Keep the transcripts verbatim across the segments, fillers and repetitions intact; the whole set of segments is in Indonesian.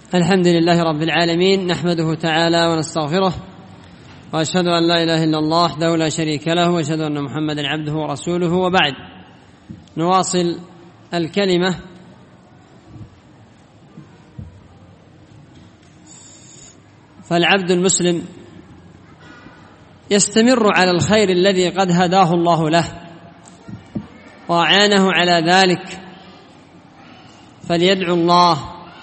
الحمد لله رب العالمين، نحمده تعالى ونستغفره، وأشهد أن لا إله إلا الله وحده لا شريك له، وأشهد أن محمدا عبده ورسوله. وبعد، نواصل الكلمة. فالعبد المسلم يستمر على الخير الذي قد هداه الله له وأعانه على ذلك، فليدعو الله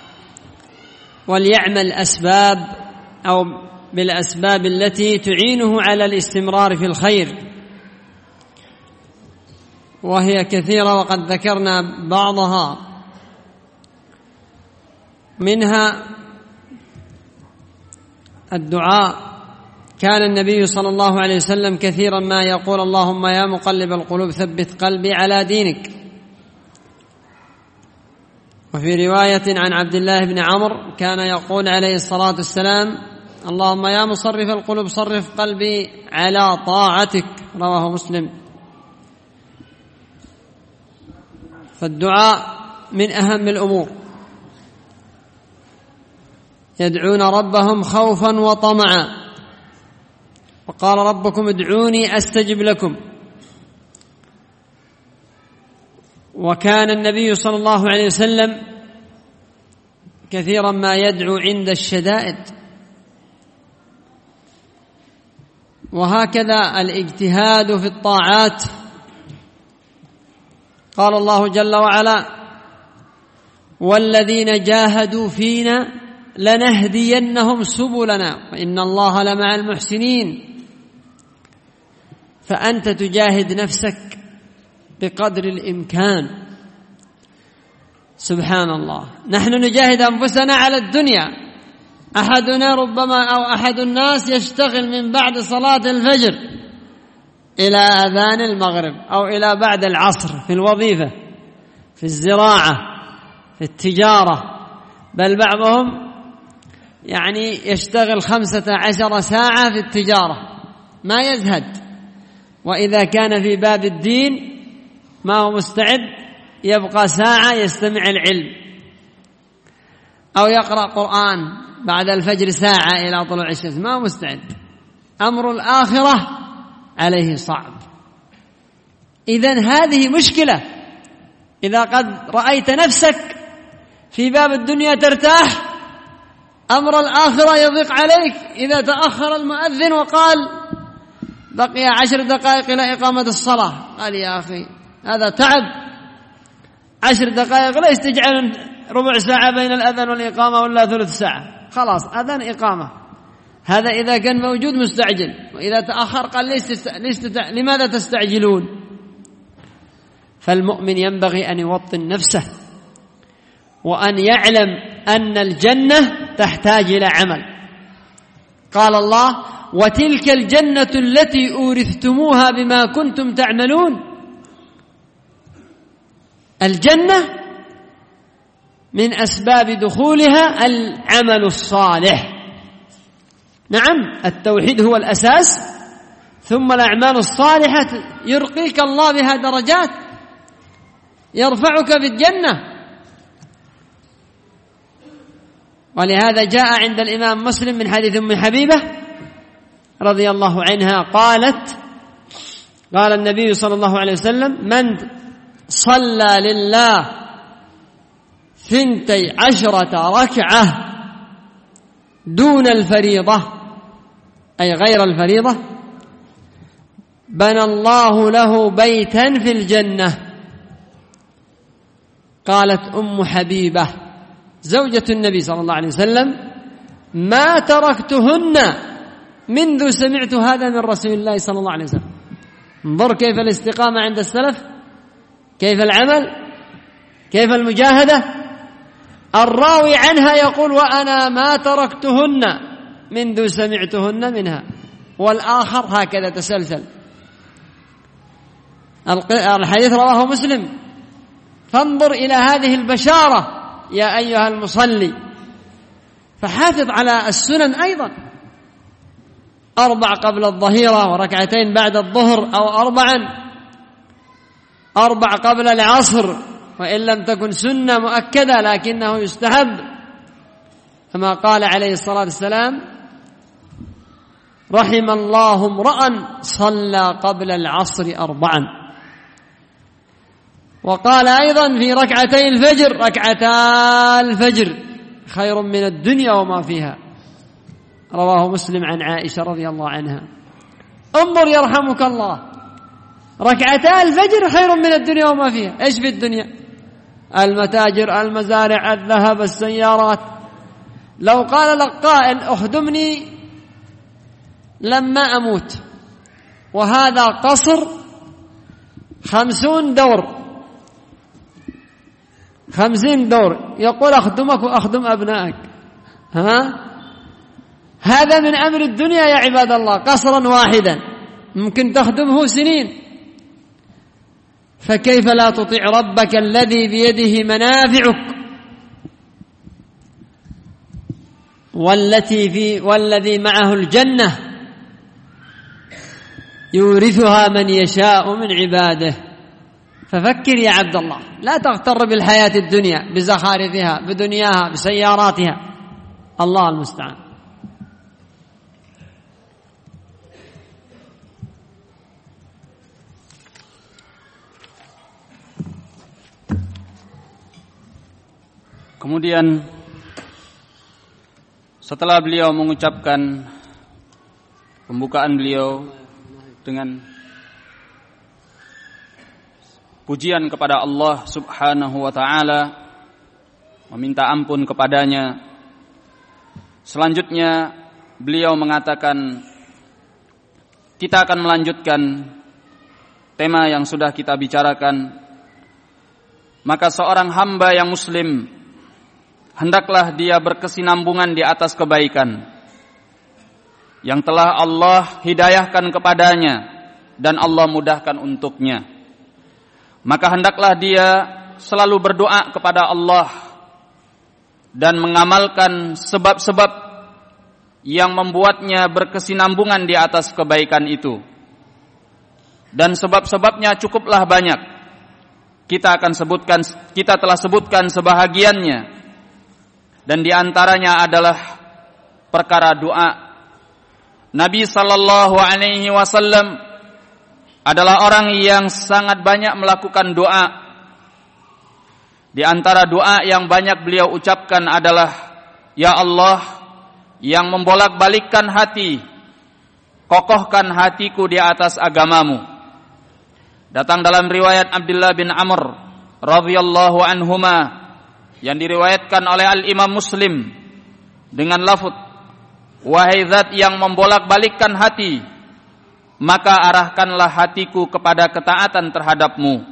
وليعمل أسباب أو بالأسباب التي تعينه على الاستمرار في الخير، وهي كثيرة وقد ذكرنا بعضها. منها الدعاء. كان النبي صلى الله عليه وسلم كثيرا ما يقول: اللهم يا مقلب القلوب ثبت قلبي على دينك. وفي رواية عن عبد الله بن عمرو كان يقول عليه الصلاة والسلام: اللهم يا مصرف القلوب صرف قلبي على طاعتك. رواه مسلم. فالدعاء من أهم الأمور، يدعون ربهم خوفا وطمعا، وقال ربكم ادعوني أستجب لكم. وكان النبي صلى الله عليه وسلم كثيرا ما يدعو عند الشدائد. وهكذا الاجتهاد في الطاعات. قال الله جل وعلا: والذين جاهدوا فينا لنهدينهم سبلنا وإن الله لمع المحسنين. فأنت تجاهد نفسك بقدر الإمكان. سبحان الله، نحن نجاهد أنفسنا على الدنيا. أحدنا ربما أو أحد الناس يشتغل من بعد صلاة الفجر إلى أذان المغرب أو إلى بعد العصر في الوظيفة، في الزراعة، في التجارة، بل بعضهم يعني يشتغل خمسة عشر ساعة في التجارة ما يزهد. وإذا كان في باب الدين ما هو مستعد يبقى ساعة يستمع العلم، أو يقرأ قرآن بعد الفجر ساعة إلى طلوع الشمس، ما هو مستعد. أمر الآخرة عليه صعب. إذن هذه مشكلة. إذا قد رأيت نفسك في باب الدنيا ترتاح، أمر الآخرة يضيق عليك. إذا تأخر المؤذن وقال بقي عشر دقائق إلى إقامة الصلاة، قال يا أخي هذا تعب، عشر دقائق ليش تجعل ربع ساعة بين الأذان والإقامة ولا ثلث ساعة؟ خلاص أذان إقامة. هذا إذا كان موجود مستعجل. وإذا تأخر قال ليش تست... ليش تت... لماذا تستعجلون؟ فالمؤمن ينبغي أن يوطن نفسه وأن يعلم أن الجنة تحتاج إلى عمل. قال الله: وتلك الجنة التي أورثتموها بما كنتم تعملون. الجنة من أسباب دخولها العمل الصالح. نعم، التوحيد هو الأساس، ثم الأعمال الصالحة يرقيك الله بها درجات، يرفعك في الجنة. ولهذا جاء عند الإمام مسلم من حديث أم حبيبة رضي الله عنها قالت: قال النبي صلى الله عليه وسلم: من صلى لله ثنتي عشرة ركعة دون الفريضة، أي غير الفريضة، بنى الله له بيتا في الجنة. قالت أم حبيبة زوجة النبي صلى الله عليه وسلم: ما تركتهن منذ سمعت هذا من رسول الله صلى الله عليه وسلم. انظر كيف الاستقامة عند السلف، كيف العمل، كيف المجاهدة. الراوي عنها يقول: وأنا ما تركتهن منذ سمعتهن منها. والآخر هكذا تسلسل. الحديث رواه مسلم. فانظر إلى هذه البشارة يا أيها المصلي، فحافظ على السنن أيضا، أربع قبل الظهيرة وركعتين بعد الظهر، أو أربعا أربع قبل العصر، وإن لم تكن سنة مؤكدة لكنه يستحب. كما قال عليه الصلاة والسلام رحم الله امرأ صلى قبل العصر أربعا. وقال أيضا في ركعتي الفجر ركعتا الفجر خير من الدنيا وما فيها. رواه مسلم عن عائشة رضي الله عنها. انظر يرحمك الله، ركعتا الفجر خير من الدنيا وما فيها. ايش في الدنيا؟ المتاجر، المزارع، الذهب، السيارات. لو قال لك قائل اخدمني لما أموت وهذا قصر خمسون دور خمسين دور، يقول أخدمك وأخدم أبنائك، ها؟ هذا من أمر الدنيا يا عباد الله، قصرا واحدا ممكن تخدمه سنين، فكيف لا تطيع ربك الذي بيده منافعك والتي في والذي معه الجنة يورثها من يشاء من عباده. ففكر يا عبد الله، لا تغتر بالحياة الدنيا بزخارفها بدنياها بسياراتها، الله المستعان. Kemudian setelah beliau mengucapkan pembukaan beliau dengan pujian kepada Allah Subhanahu wa ta'ala, meminta ampun kepadanya, selanjutnya beliau mengatakan, kita akan melanjutkan tema yang sudah kita bicarakan. Maka seorang hamba yang muslim hendaklah dia berkesinambungan di atas kebaikan yang telah Allah hidayahkan kepadanya dan Allah mudahkan untuknya. Maka hendaklah dia selalu berdoa kepada Allah dan mengamalkan sebab-sebab yang membuatnya berkesinambungan di atas kebaikan itu. Dan sebab-sebabnya cukuplah banyak. Kita akan sebutkan, kita telah sebutkan sebahagiannya. Dan di antaranya adalah perkara doa. Nabi sallallahu alaihi wasallam adalah orang yang sangat banyak melakukan doa. Di antara doa yang banyak beliau ucapkan adalah, Ya Allah, yang membolak-balikkan hati, kokohkan hatiku di atas agamamu. Datang dalam riwayat Abdullah bin Amr radhiyallahu anhuma yang diriwayatkan oleh Al-Imam Muslim dengan lafaz, wahai zat yang membolak-balikkan hati, maka arahkanlah hatiku kepada ketaatan terhadapmu.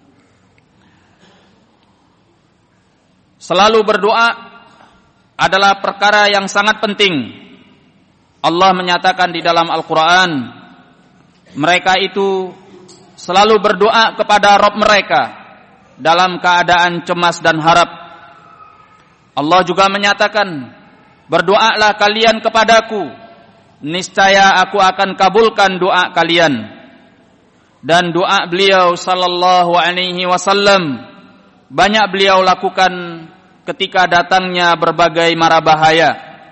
Selalu berdoa adalah perkara yang sangat penting. Allah menyatakan di dalam Al-Quran, mereka itu selalu berdoa kepada Rabb mereka dalam keadaan cemas dan harap. Allah juga menyatakan, berdoalah kalian kepadaku, niscaya aku akan kabulkan doa kalian. Dan doa beliau sallallahu alaihi wasallam banyak beliau lakukan ketika datangnya berbagai mara bahaya.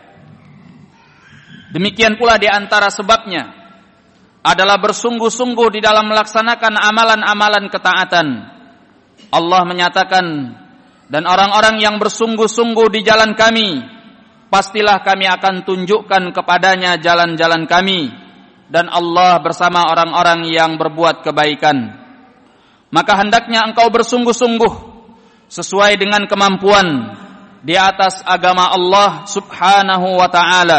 Demikian pula di antara sebabnya adalah bersungguh-sungguh di dalam melaksanakan amalan-amalan ketaatan. Allah menyatakan, dan orang-orang yang bersungguh-sungguh di jalan kami, pastilah kami akan tunjukkan kepadanya jalan-jalan kami, dan Allah bersama orang-orang yang berbuat kebaikan. Maka hendaknya engkau bersungguh-sungguh sesuai dengan kemampuan di atas agama Allah Subhanahu wa ta'ala.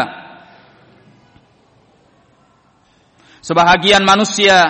Sebahagian manusia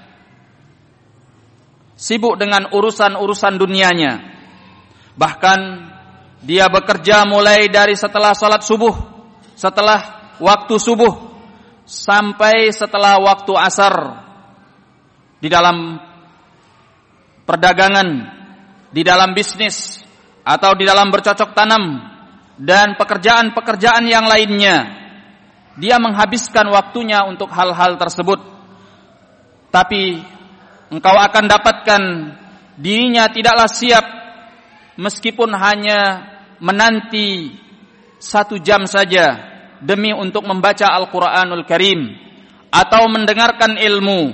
sibuk dengan urusan-urusan dunianya. Bahkan dia bekerja mulai dari setelah salat subuh, setelah waktu subuh, sampai setelah waktu asar, di dalam perdagangan, di dalam bisnis, atau di dalam bercocok tanam, dan pekerjaan-pekerjaan yang lainnya. Dia menghabiskan waktunya untuk hal-hal tersebut. Tapi engkau akan dapatkan dirinya tidaklah siap, meskipun hanya menanti satu jam saja demi untuk membaca Al-Quranul Karim atau mendengarkan ilmu,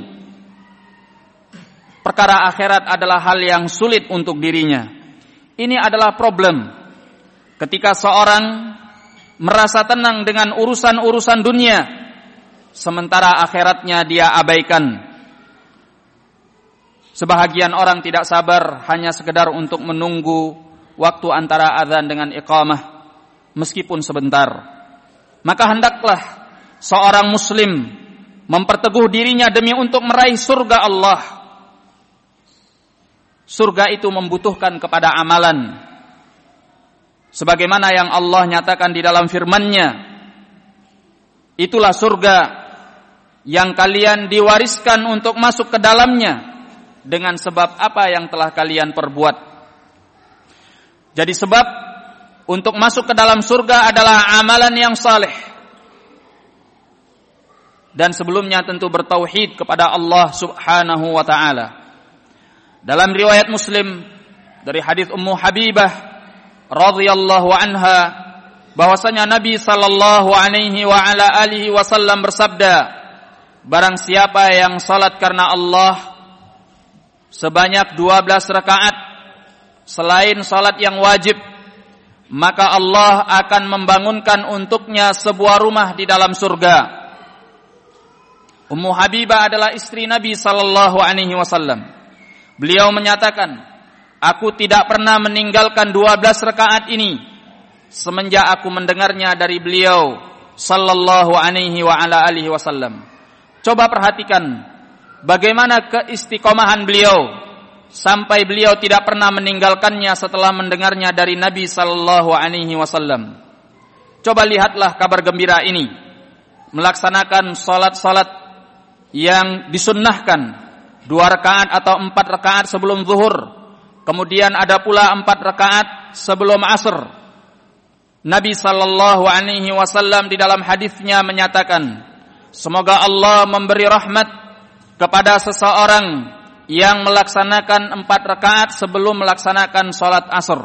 perkara akhirat adalah hal yang sulit untuk dirinya. Ini adalah problem ketika seorang merasa tenang dengan urusan-urusan dunia, sementara akhiratnya dia abaikan. Sebahagian orang tidak sabar hanya sekedar untuk menunggu waktu antara azan dengan iqamah, meskipun sebentar. Maka hendaklah seorang muslim memperteguh dirinya demi untuk meraih surga Allah. Surga itu membutuhkan kepada amalan. Sebagaimana yang Allah nyatakan di dalam firman-Nya, itulah surga yang kalian diwariskan untuk masuk ke dalamnya dengan sebab apa yang telah kalian perbuat. Jadi sebab untuk masuk ke dalam surga adalah amalan yang saleh. Dan sebelumnya tentu bertauhid kepada Allah Subhanahu wa taala. Dalam riwayat Muslim dari hadis Ummu Habibah radhiyallahu anha, bahwasanya Nabi sallallahu alaihi wa ala alihi wasallam bersabda, barang siapa yang salat karena Allah sebanyak dua belas rakaat selain salat yang wajib, maka Allah akan membangunkan untuknya sebuah rumah di dalam surga. Ummu Habibah adalah istri Nabi sallallahu alaihi wasallam. Beliau menyatakan, aku tidak pernah meninggalkan dua belas rakaat ini semenjak aku mendengarnya dari beliau sallallahu alaihi wa ala alihi wasallam. Coba perhatikan bagaimana keistiqomahan beliau sampai beliau tidak pernah meninggalkannya setelah mendengarnya dari Nabi sallallahu alaihi wasallam. Coba lihatlah kabar gembira ini. Melaksanakan salat-salat yang disunnahkan, dua rakaat atau empat rakaat sebelum zuhur. Kemudian ada pula empat rakaat sebelum asr. Nabi sallallahu alaihi wasallam di dalam hadisnya menyatakan, semoga Allah memberi rahmat kepada seseorang yang melaksanakan empat rakaat sebelum melaksanakan salat asr.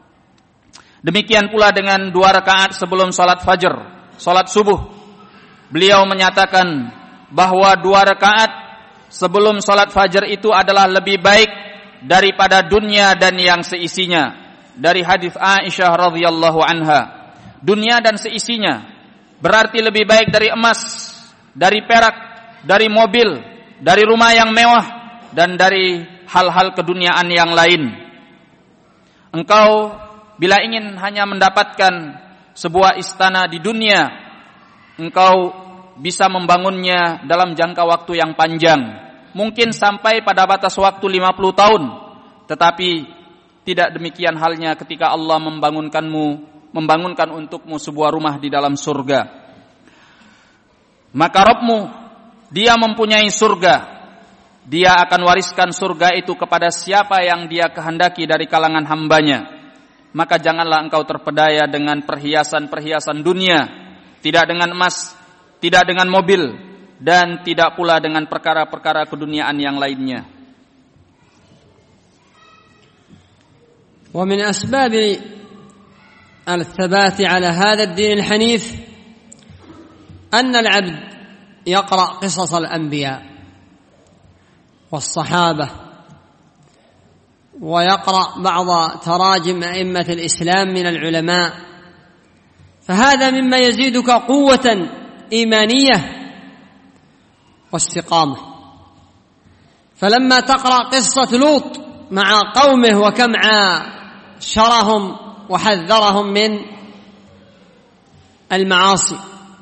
Demikian pula dengan dua rakaat sebelum salat fajr, salat subuh. Beliau menyatakan bahwa dua rakaat sebelum salat fajr itu adalah lebih baik daripada dunia dan yang seisinya. Dari hadis Aisyah radhiyallahu anha, dunia dan seisinya berarti lebih baik dari emas, dari perak, dari mobil, dari rumah yang mewah, dan dari hal-hal keduniaan yang lain. Engkau bila ingin hanya mendapatkan sebuah istana di dunia, engkau bisa membangunnya dalam jangka waktu yang panjang, mungkin sampai pada batas waktu lima puluh tahun. Tetapi tidak demikian halnya ketika Allah membangunkanmu, membangunkan untukmu sebuah rumah di dalam surga. Maka Rabbmu, Dia mempunyai surga. Dia akan wariskan surga itu kepada siapa yang Dia kehendaki dari kalangan hambanya. Maka janganlah engkau terpedaya dengan perhiasan-perhiasan dunia, tidak dengan emas, tidak dengan mobil, dan tidak pula dengan perkara-perkara keduniaan yang lainnya. ومن أسباب الثبات على هذا الدين الحنيف أن العبد يقرأ قصص الأنبياء والصحابة ويقرأ بعض تراجم أئمة الإسلام من العلماء، فهذا مما يزيدك قوة إيمانية واستقامة. فلما تقرأ قصة لوط مع قومه وكم عاشرهم وحذرهم من المعاصي،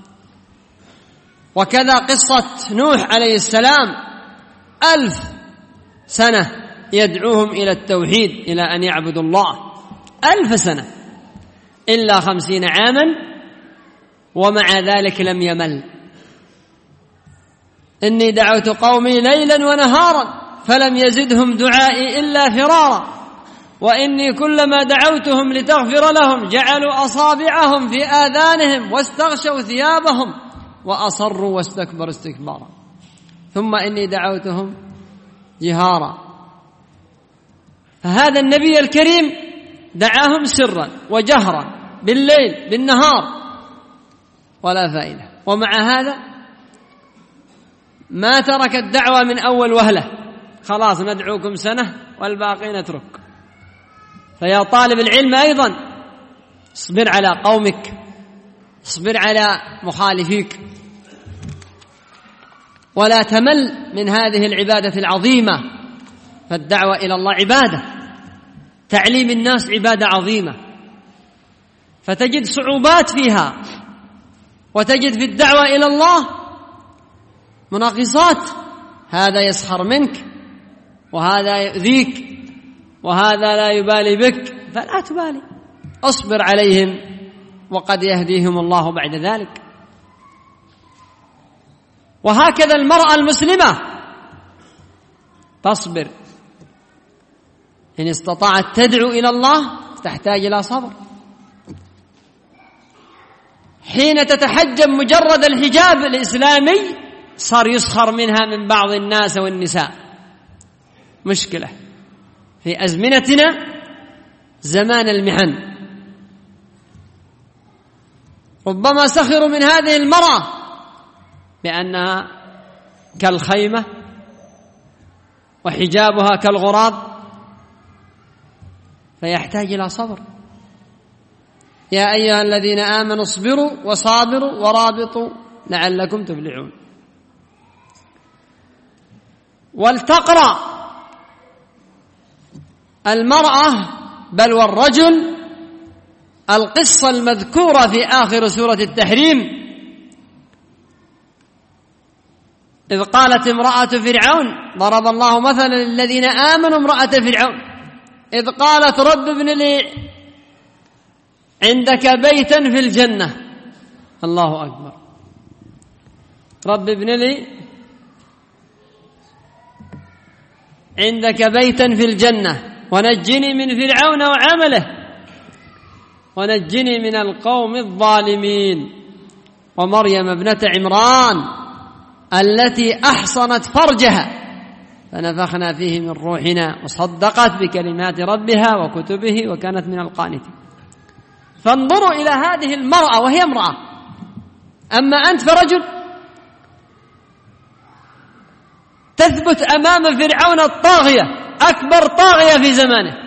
وكذا قصة نوح عليه السلام ألف سنة يدعوهم إلى التوحيد، إلى أن يعبدوا الله، ألف سنة إلا خمسين عاما، ومع ذلك لم يمل. إني دعوت قومي ليلا ونهارا فلم يزدهم دعائي إلا فرارا، وإني كلما دعوتهم لتغفر لهم جعلوا أصابعهم في آذانهم واستغشوا ثيابهم وأصروا واستكبروا استكبارا، ثم إني دعوتهم جهارا. فهذا النبي الكريم دعاهم سرا وجهرا بالليل بالنهار ولا فائدة. ومع هذا ما ترك الدعوة من أول وهلة، خلاص ندعوكم سنة والباقي نترك. فيا طالب العلم أيضا اصبر على قومك، اصبر على مخالفيك، ولا تمل من هذه العبادة العظيمة. فالدعوة إلى الله عبادة، تعليم الناس عبادة عظيمة، فتجد صعوبات فيها، وتجد في الدعوة إلى الله مناقصات، هذا يسخر منك، وهذا يؤذيك، وهذا لا يبالي بك، فلا تبالي، اصبر عليهم وقد يهديهم الله بعد ذلك. وهكذا المرأة المسلمة تصبر، إن استطاعت تدعو إلى الله تحتاج إلى صبر. حين تتحجب مجرد الحجاب الإسلامي صار يسخر منها من بعض الناس والنساء. مشكلة في أزمنتنا زمان المحن، ربما سخروا من هذه المرأة بأنها كالخيمة وحجابها كالغراب، فيحتاج إلى صبر. يا أيها الذين آمنوا اصبروا وصابروا ورابطوا لعلكم تفلحون. ولتقرأ المرأة بل والرجل القصة المذكورة في آخر سورة التحريم، إذ قالت امرأة فرعون، ضرب الله مثلا للذين آمنوا امرأة فرعون إذ قالت رب ابن لي عندك بيتا في الجنة. الله أكبر. رب ابن لي عندك بيتا في الجنة ونجني من فرعون وعمله ونجني من القوم الظالمين. ومريم ابنة عمران التي أحصنت فرجها فنفخنا فيه من روحنا وصدقت بكلمات ربها وكتبه وكانت من القانتين. فانظروا إلى هذه المرأة وهي امرأة، أما أنت فرجل تثبت أمام فرعون الطاغية، أكبر طاغية في زمانه،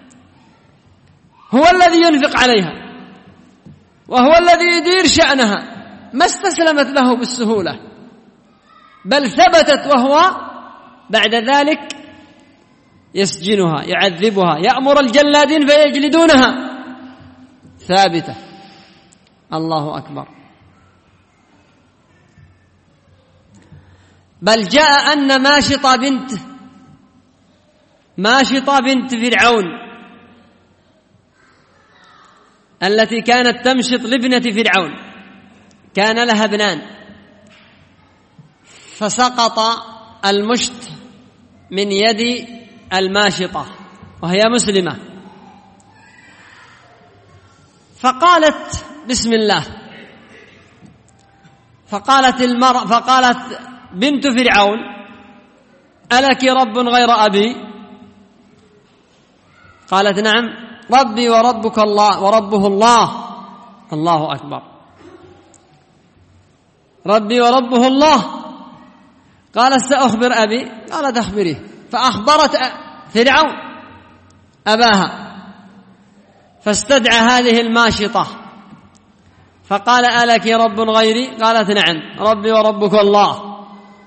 هو الذي ينفق عليها وهو الذي يدير شأنها، ما استسلمت له بالسهولة، بل ثبتت، وهو بعد ذلك يسجنها يعذبها يأمر الجلادين فيجلدونها، ثابتة. الله أكبر. بل جاء أن ماشطة بنت ماشطة بنت فرعون التي كانت تمشط لابنة فرعون كان لها ابنان، فسقط المشط من يد الماشطة وهي مسلمة، فقالت بسم الله، فقالت المرأة فقالت بنت فرعون ألك رب غير أبي؟ قالت نعم ربي وربك الله وربه الله. الله أكبر. ربي وربه الله. قالت سأخبر أبي؟ قالت أخبريه. فأخبرت فرعون أباها، فاستدعى هذه الماشطة فقال ألك رب غيري؟ قالت نعم ربي وربك الله.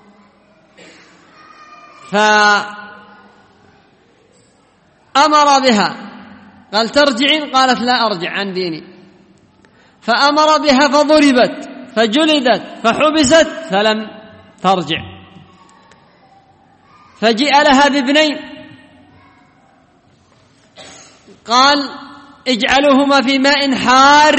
فأمر بها، قال ترجعين؟ قالت لا أرجع عن ديني. فأمر بها فضربت فجلدت فحبست فلم ترجع. فجاء لها بابنين قال اجعلوهما في ماء حار،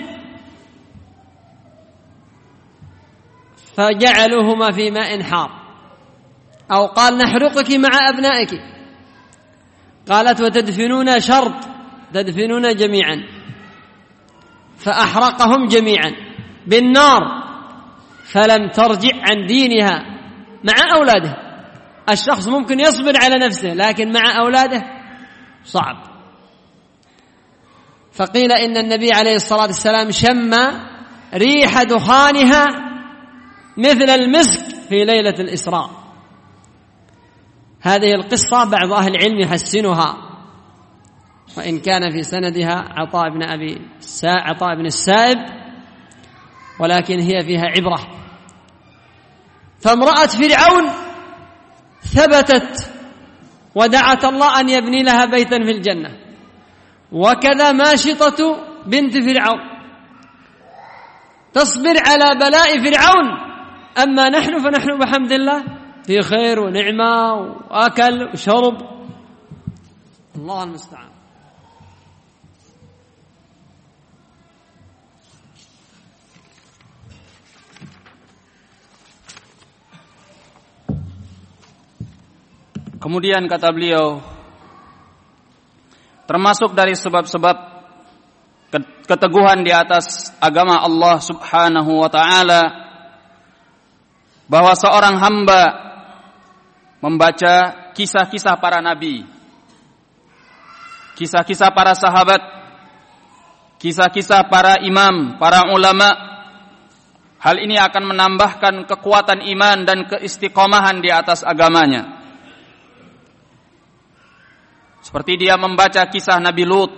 فجعلوهما في ماء حار، أو قال نحرقك مع أبنائك. قالت وتدفنون شرط، تدفنون جميعا، فأحرقهم جميعا بالنار فلم ترجع عن دينها مع أولاده. الشخص ممكن يصبر على نفسه، لكن مع أولاده صعب. فقيل إن النبي عليه الصلاة والسلام شم ريح دخانها مثل المسك في ليلة الإسراء. هذه القصة بعض أهل العلم يحسنها، وإن كان في سندها عطاء بن أبي عطاء بن السائب، ولكن هي فيها عبرة. فامرأة فرعون ثبتت ودعت الله أن يبني لها بيتا في الجنة، وكذا ماشطة بنت فرعون تصبر على بلاء فرعون. أما نحن فنحن بحمد الله في خير ونعمة وأكل وشرب، الله المستعان. Kemudian kata beliau, termasuk dari sebab-sebab keteguhan di atas agama Allah Subhanahu wa ta'ala, bahwa seorang hamba membaca kisah-kisah para nabi, kisah-kisah para sahabat, kisah-kisah para imam, para ulama. Hal ini akan menambahkan kekuatan iman dan keistiqomahan di atas agamanya. Seperti dia membaca kisah Nabi Lut.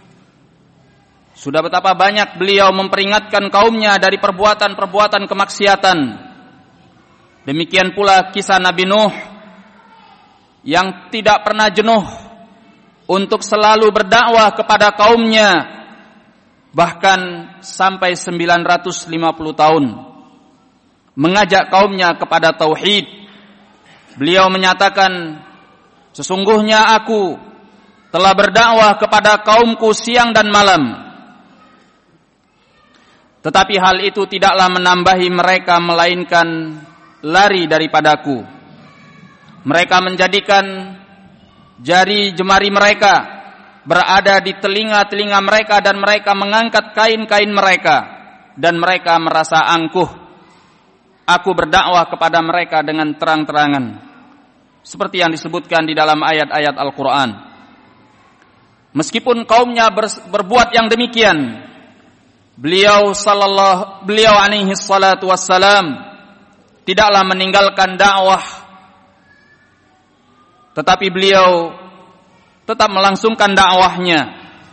Sudah betapa banyak beliau memperingatkan kaumnya dari perbuatan-perbuatan kemaksiatan. Demikian pula kisah Nabi Nuh yang tidak pernah jenuh untuk selalu berdakwah kepada kaumnya, bahkan sampai sembilan ratus lima puluh tahun mengajak kaumnya kepada tauhid. Beliau menyatakan, sesungguhnya aku telah berdakwah kepada kaumku siang dan malam, tetapi hal itu tidaklah menambahi mereka melainkan lari daripadaku. Mereka menjadikan jari jemari mereka berada di telinga-telinga mereka, dan mereka mengangkat kain-kain mereka, dan mereka merasa angkuh. Aku berdakwah kepada mereka dengan terang-terangan, seperti yang disebutkan di dalam ayat-ayat Al-Quran. Meskipun kaumnya ber, berbuat yang demikian, beliau sallallahu beliau alaihi salatu wassalam tidaklah meninggalkan dakwah, tetapi beliau tetap melangsungkan dakwahnya.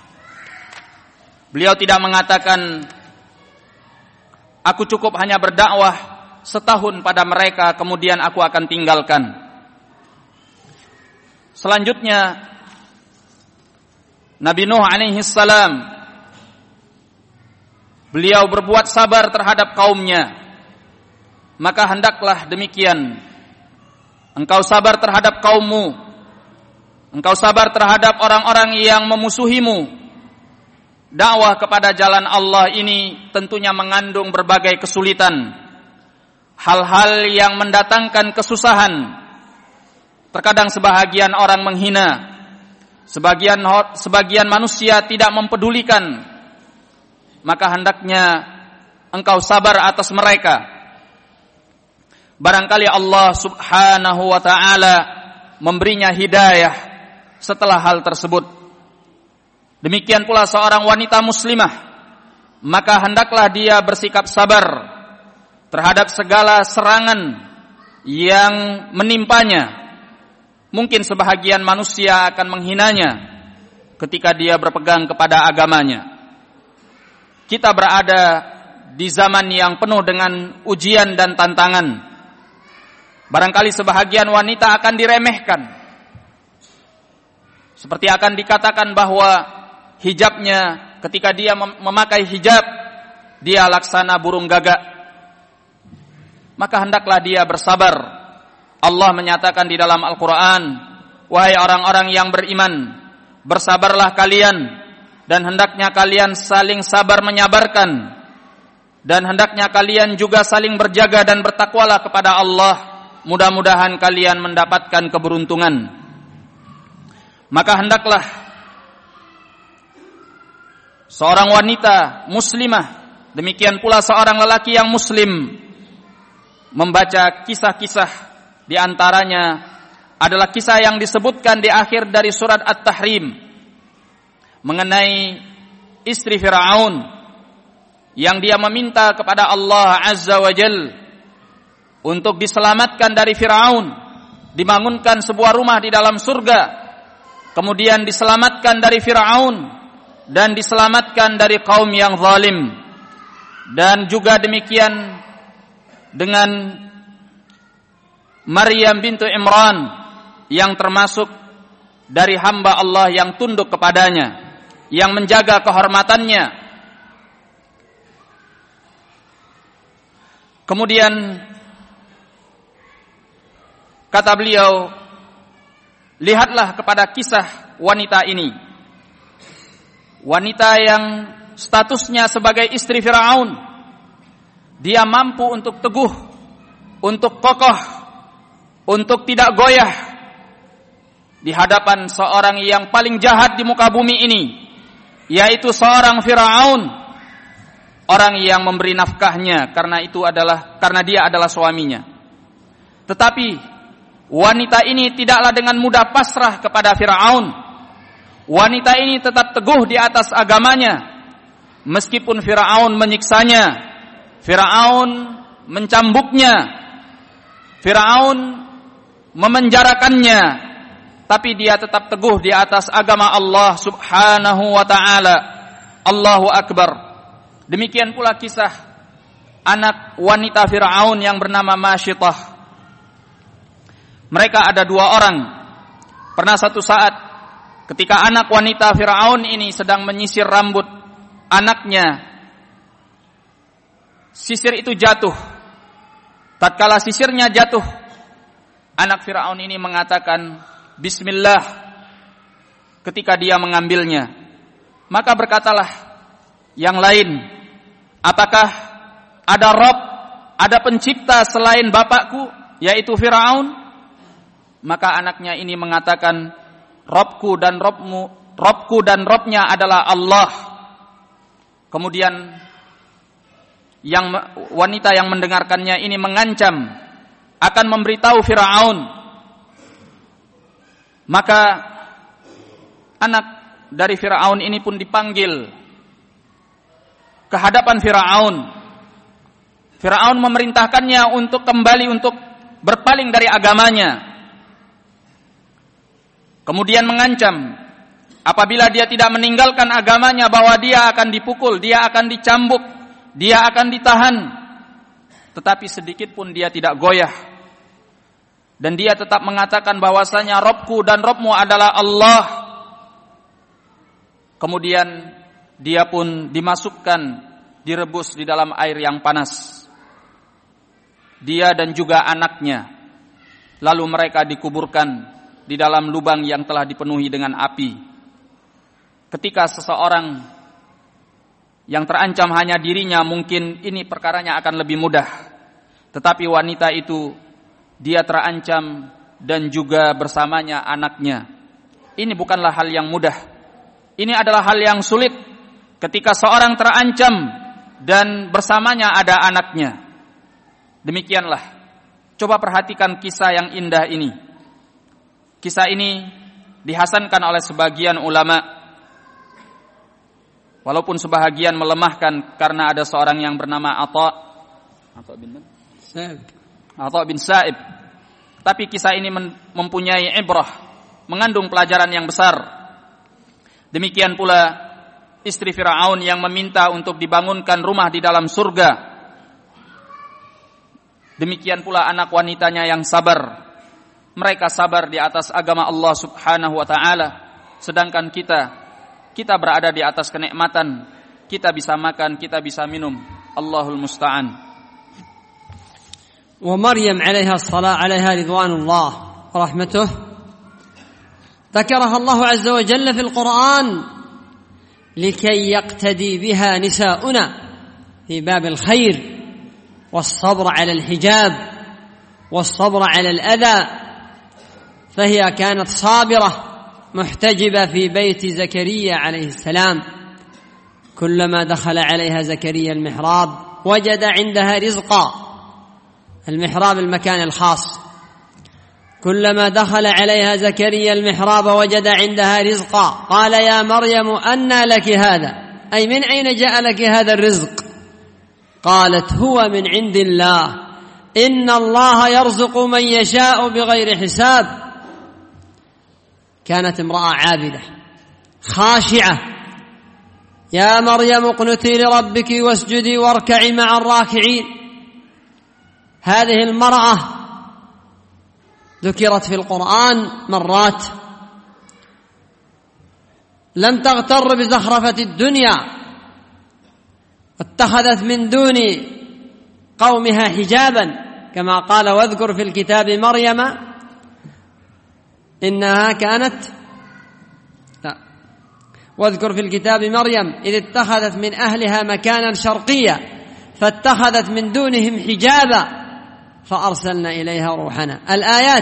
Beliau tidak mengatakan, aku cukup hanya berdakwah setahun pada mereka, kemudian aku akan tinggalkan. Selanjutnya Nabi Nuh alaihi salam, beliau berbuat sabar terhadap kaumnya. Maka hendaklah demikian engkau sabar terhadap kaummu, engkau sabar terhadap orang-orang yang memusuhimu. Dakwah kepada jalan Allah ini tentunya mengandung berbagai kesulitan, hal-hal yang mendatangkan kesusahan. Terkadang sebahagian orang menghina, Sebagian sebagian manusia tidak mempedulikan, maka hendaknya engkau sabar atas mereka. Barangkali Allah Subhanahu wa ta'ala memberinya hidayah setelah hal tersebut. Demikian pula seorang wanita muslimah, maka hendaklah dia bersikap sabar terhadap segala serangan yang menimpanya. Mungkin sebahagian manusia akan menghinanya ketika dia berpegang kepada agamanya. Kita berada di zaman yang penuh dengan ujian dan tantangan. Barangkali sebahagian wanita akan diremehkan, seperti akan dikatakan bahwa hijabnya, ketika dia memakai hijab, dia laksana burung gagak. Maka hendaklah dia bersabar. Allah menyatakan di dalam Al-Quran, wahai orang-orang yang beriman, bersabarlah kalian, dan hendaknya kalian saling sabar menyabarkan, dan hendaknya kalian juga saling berjaga dan bertakwalah kepada Allah. Mudah-mudahan kalian mendapatkan keberuntungan. Maka hendaklah seorang wanita muslimah, demikian pula seorang lelaki yang muslim, membaca kisah-kisah. Di antaranya adalah kisah yang disebutkan di akhir dari surat At-Tahrim mengenai istri Firaun yang dia meminta kepada Allah Azza wa Jal untuk diselamatkan dari Firaun, dibangunkan sebuah rumah di dalam surga, kemudian diselamatkan dari Firaun dan diselamatkan dari kaum yang zalim. Dan juga demikian dengan Maryam bintu Imran yang termasuk dari hamba Allah yang tunduk kepadanya, yang menjaga kehormatannya. Kemudian kata beliau, lihatlah kepada kisah wanita ini, wanita yang statusnya sebagai istri Firaun. Dia mampu untuk teguh, untuk kokoh, untuk tidak goyah di hadapan seorang yang paling jahat di muka bumi ini, yaitu seorang Firaun, orang yang memberi nafkahnya karena itu adalah karena dia adalah suaminya. Tetapi wanita ini tidaklah dengan mudah pasrah kepada Firaun. Wanita ini tetap teguh di atas agamanya, meskipun Firaun menyiksanya, Firaun mencambuknya, Firaun memenjarakannya, tapi dia tetap teguh di atas agama Allah Subhanahu wa ta'ala. Allahu Akbar. Demikian pula kisah anak wanita Firaun yang bernama Masyitah. Mereka ada dua orang. Pernah satu saat ketika anak wanita Firaun ini sedang menyisir rambut anaknya, sisir itu jatuh. Tatkala sisirnya jatuh, anak Firaun ini mengatakan Bismillah ketika dia mengambilnya. Maka berkatalah yang lain, apakah ada Rabb, ada pencipta selain bapakku, yaitu Firaun? Maka anaknya ini mengatakan, Rabbku dan Rabbmu, Rabbku dan Rabbnya adalah Allah. Kemudian yang wanita yang mendengarkannya ini mengancam akan memberitahu Firaun. Maka anak dari Firaun ini pun dipanggil ke hadapan Firaun. Firaun memerintahkannya untuk kembali untuk berpaling dari agamanya. Kemudian mengancam apabila dia tidak meninggalkan agamanya bahwa dia akan dipukul, dia akan dicambuk, dia akan ditahan. Tetapi sedikit pun dia tidak goyah. Dan dia tetap mengatakan bahwasanya Rabbku dan Rabbmu adalah Allah. Kemudian dia pun dimasukkan, direbus di dalam air yang panas. Dia dan juga anaknya. Lalu mereka dikuburkan di dalam lubang yang telah dipenuhi dengan api. Ketika seseorang yang terancam hanya dirinya, mungkin ini perkaranya akan lebih mudah. Tetapi wanita itu, dia terancam dan juga bersamanya anaknya. Ini bukanlah hal yang mudah. Ini adalah hal yang sulit ketika seorang terancam dan bersamanya ada anaknya. Demikianlah. Coba perhatikan kisah yang indah ini. Kisah ini dihasankan oleh sebagian ulama, walaupun sebahagian melemahkan karena ada seorang yang bernama Atha Atha bin Sa'ib. Atha bin Sa'ib. Tapi kisah ini mempunyai ibrah, mengandung pelajaran yang besar. Demikian pula istri Firaun yang meminta untuk dibangunkan rumah di dalam surga. Demikian pula anak wanitanya yang sabar. Mereka sabar di atas agama Allah Subhanahu wa ta'ala. Sedangkan kita, kita berada di atas kenikmatan. Kita bisa makan, kita bisa minum. Allahul musta'an. Wa Maryam alaiha salat alaiha ridwanullah wa rahmatuh. ذكرها الله عز وجل في القرآن لكي يقتدي بها نساؤنا في باب الخير والصبر على الحجاب والصبر على الأذى. فهي كانت صابرة محتجبة في بيت زكريا عليه السلام. كلما دخل عليها زكريا المحراب وجد عندها رزقا. المحراب المكان الخاص. كلما دخل عليها زكريا المحراب وجد عندها رزقا. قال يا مريم أنى لك هذا أي من أين جاء لك هذا الرزق؟ قالت هو من عند الله إن الله يرزق من يشاء بغير حساب. كانت امرأة عابدة خاشعة. يا مريم اقنتي لربك واسجدي واركعي مع الراكعين. هذه المرأة ذكرت في القرآن مرات. لم تغتر بزخرفة الدنيا، اتخذت من دون قومها حجابا كما قال واذكر في الكتاب مريم إنها كانت لا واذكر في الكتاب مريم إذ اتخذت من أهلها مكانا شرقيا فاتخذت من دونهم حجابا فأرسلنا إليها روحنا. الآيات.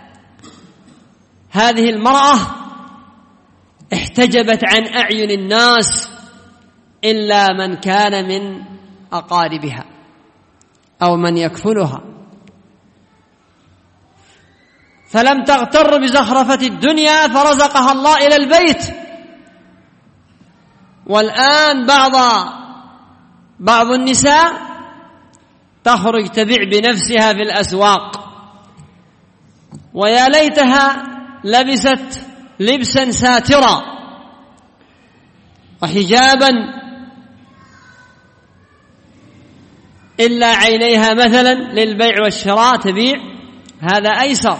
هذه المرأة احتجبت عن أعين الناس إلا من كان من أقاربها أو من يكفلها، فلم تغتر بزخرفة الدنيا فرزقها الله إلى البيت. والآن بعض بعض النساء تخرج تبيع بنفسها في الأسواق، ويا ليتها لبست لبسا ساترا وحجابا إلا عينيها مثلا للبيع والشراء تبيع، هذا أيسر،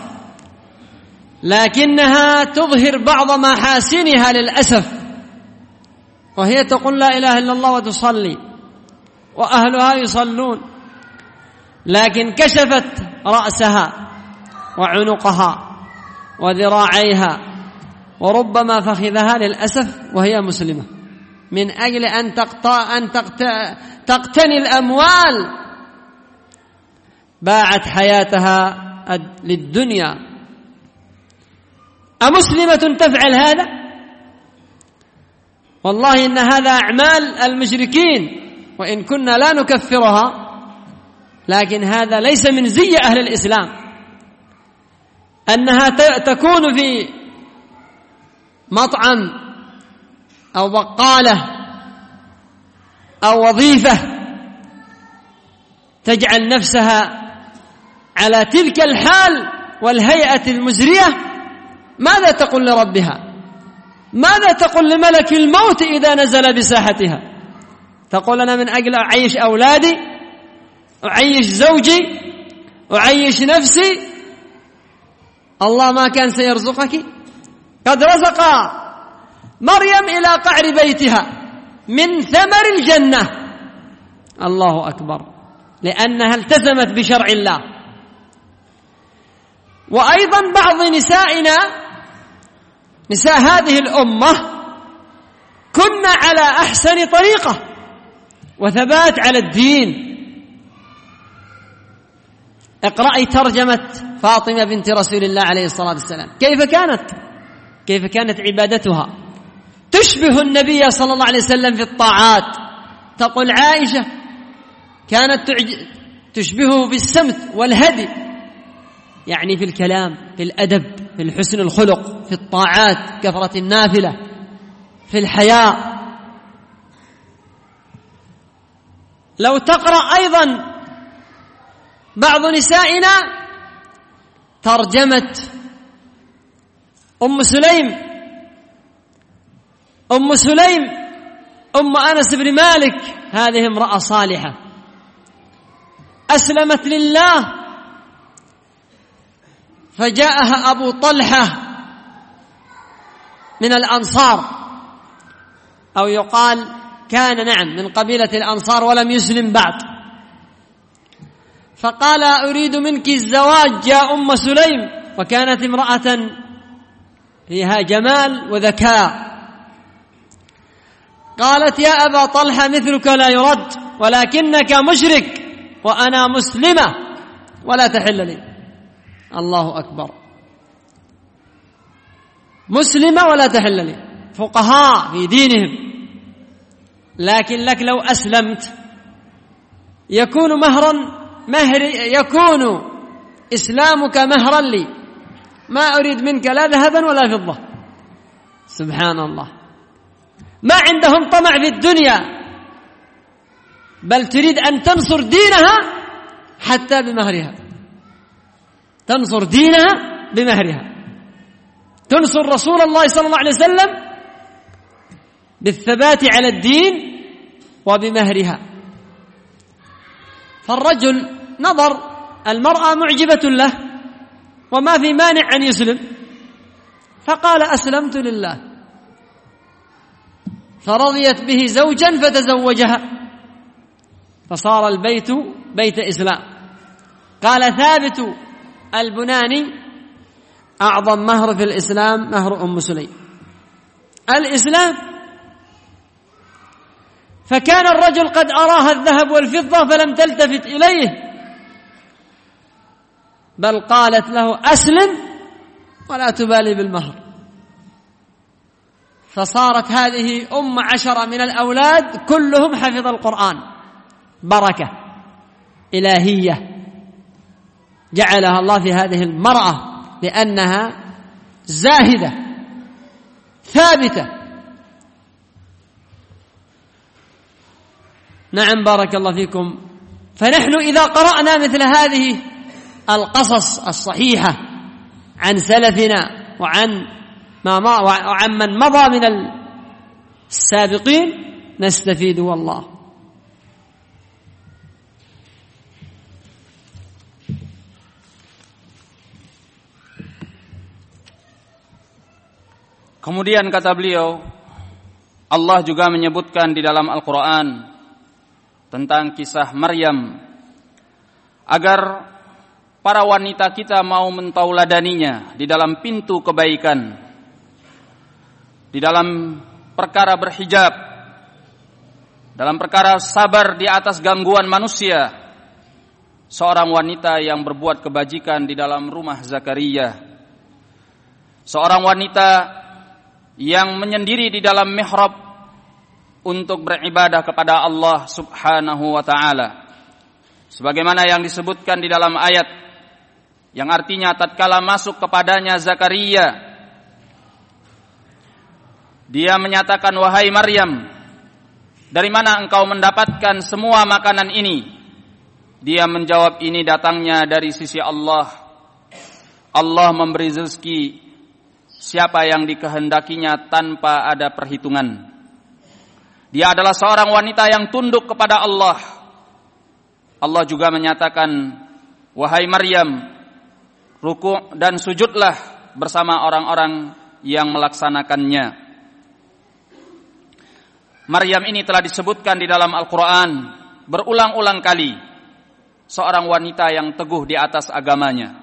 لكنها تظهر بعض محاسنها للأسف، وهي تقول لا إله إلا الله وتصلي وأهلها يصلون، لكن كشفت رأسها وعنقها وذراعيها وربما فخذها للأسف وهي مسلمة، من أجل أن تقطع أن تقتني الأموال باعت حياتها للدنيا. أمسلمة تفعل هذا؟ والله إن هذا أعمال المشركين، وإن كنا لا نكفرها، لكن هذا ليس من زي أهل الإسلام. أنها تكون في مطعم أو بقالة أو وظيفة تجعل نفسها على تلك الحال والهيئة المزرية، ماذا تقول لربها؟ ماذا تقول لملك الموت إذا نزل بساحتها؟ تقول أنا من أجل أعيش أولادي، أعيش زوجي، أعيش نفسي، الله ما كان سيرزقك؟ قد رزق مريم إلى قعر بيتها من ثمر الجنة. الله أكبر، لأنها التزمت بشرع الله. وأيضا بعض نسائنا، نساء هذه الأمة، كنا على أحسن طريقة وثبات على الدين. اقرأي ترجمة فاطمة بنت رسول الله عليه الصلاة والسلام، كيف كانت كيف كانت عبادتها، تشبه النبي صلى الله عليه وسلم في الطاعات. تقول عائشة كانت تشبهه في السمت والهدي، يعني في الكلام، في الأدب، في الحسن الخلق، في الطاعات، كثرة النافلة، في الحياء. لو تقرأ أيضا بعض نسائنا ترجمة أم سليم أم سليم أم أنس بن مالك، هذه امرأة صالحة أسلمت لله، فجاءها أبو طلحة من الأنصار، أو يقال كان نعم من قبيلة الأنصار ولم يسلم بعد، فقال أريد منك الزواج يا أم سليم، وكانت امرأة فيها جمال وذكاء. قالت يا أبا طلحة مثلك لا يرد، ولكنك مشرك وأنا مسلمة ولا تحل لي. الله أكبر، مسلمة ولا تحل لي، فقهاء في دينهم، لكن لك لو أسلمت يكون مهرا مهر يكون إسلامك مهرا لي، ما أريد منك لا ذهبا ولا فضة. سبحان الله. ما عندهم طمع في الدنيا بل تريد أن تنصر دينها حتى بمهرها، تنصر دينها بمهرها، تنصر رسول الله صلى الله عليه وسلم بالثبات على الدين وبمهرها. فالرجل نظر المرأة معجبة له وما في مانع أن يسلم، فقال أسلمت لله، فرضيت به زوجا فتزوجها، فصار البيت بيت إسلام. قال ثابت البناني: أعظم مهر في الإسلام مهر أم سليم، الإسلام. فكان الرجل قد أراها الذهب والفضة فلم تلتفت إليه، بل قالت له: أسلم ولا تبالي بالمهر. فصارت هذه أم عشرة من الأولاد كلهم حفظ القرآن، بركة إلهية جعلها الله في هذه المرأة لأنها زاهدة ثابتة. نعم بارك الله فيكم. فنحن إذا قرأنا مثل هذه القصص الصحيحة عن سلفنا وعن ما وعن من مضى من السابقين نستفيد والله. Kemudian kata beliau, Allah juga menyebutkan di dalam Al-Quran tentang kisah Maryam agar para wanita kita mau mentauladaninya di dalam pintu kebaikan, di dalam perkara berhijab, dalam perkara sabar di atas gangguan manusia. Seorang wanita yang berbuat kebajikan di dalam rumah Zakaria, seorang wanita yang menyendiri di dalam mihrab untuk beribadah kepada Allah Subhanahu wa ta'ala, sebagaimana yang disebutkan di dalam ayat yang artinya tatkala masuk kepadanya Zakaria, dia menyatakan, wahai Maryam, dari mana engkau mendapatkan semua makanan ini? Dia menjawab, ini datangnya dari sisi Allah. Allah memberi rezeki siapa yang dikehendakinya tanpa ada perhitungan. Dia adalah seorang wanita yang tunduk kepada Allah. Allah juga menyatakan, wahai Maryam, ruku' dan sujudlah bersama orang-orang yang melaksanakannya. Maryam ini telah disebutkan di dalam Al-Quran berulang-ulang kali, seorang wanita yang teguh di atas agamanya.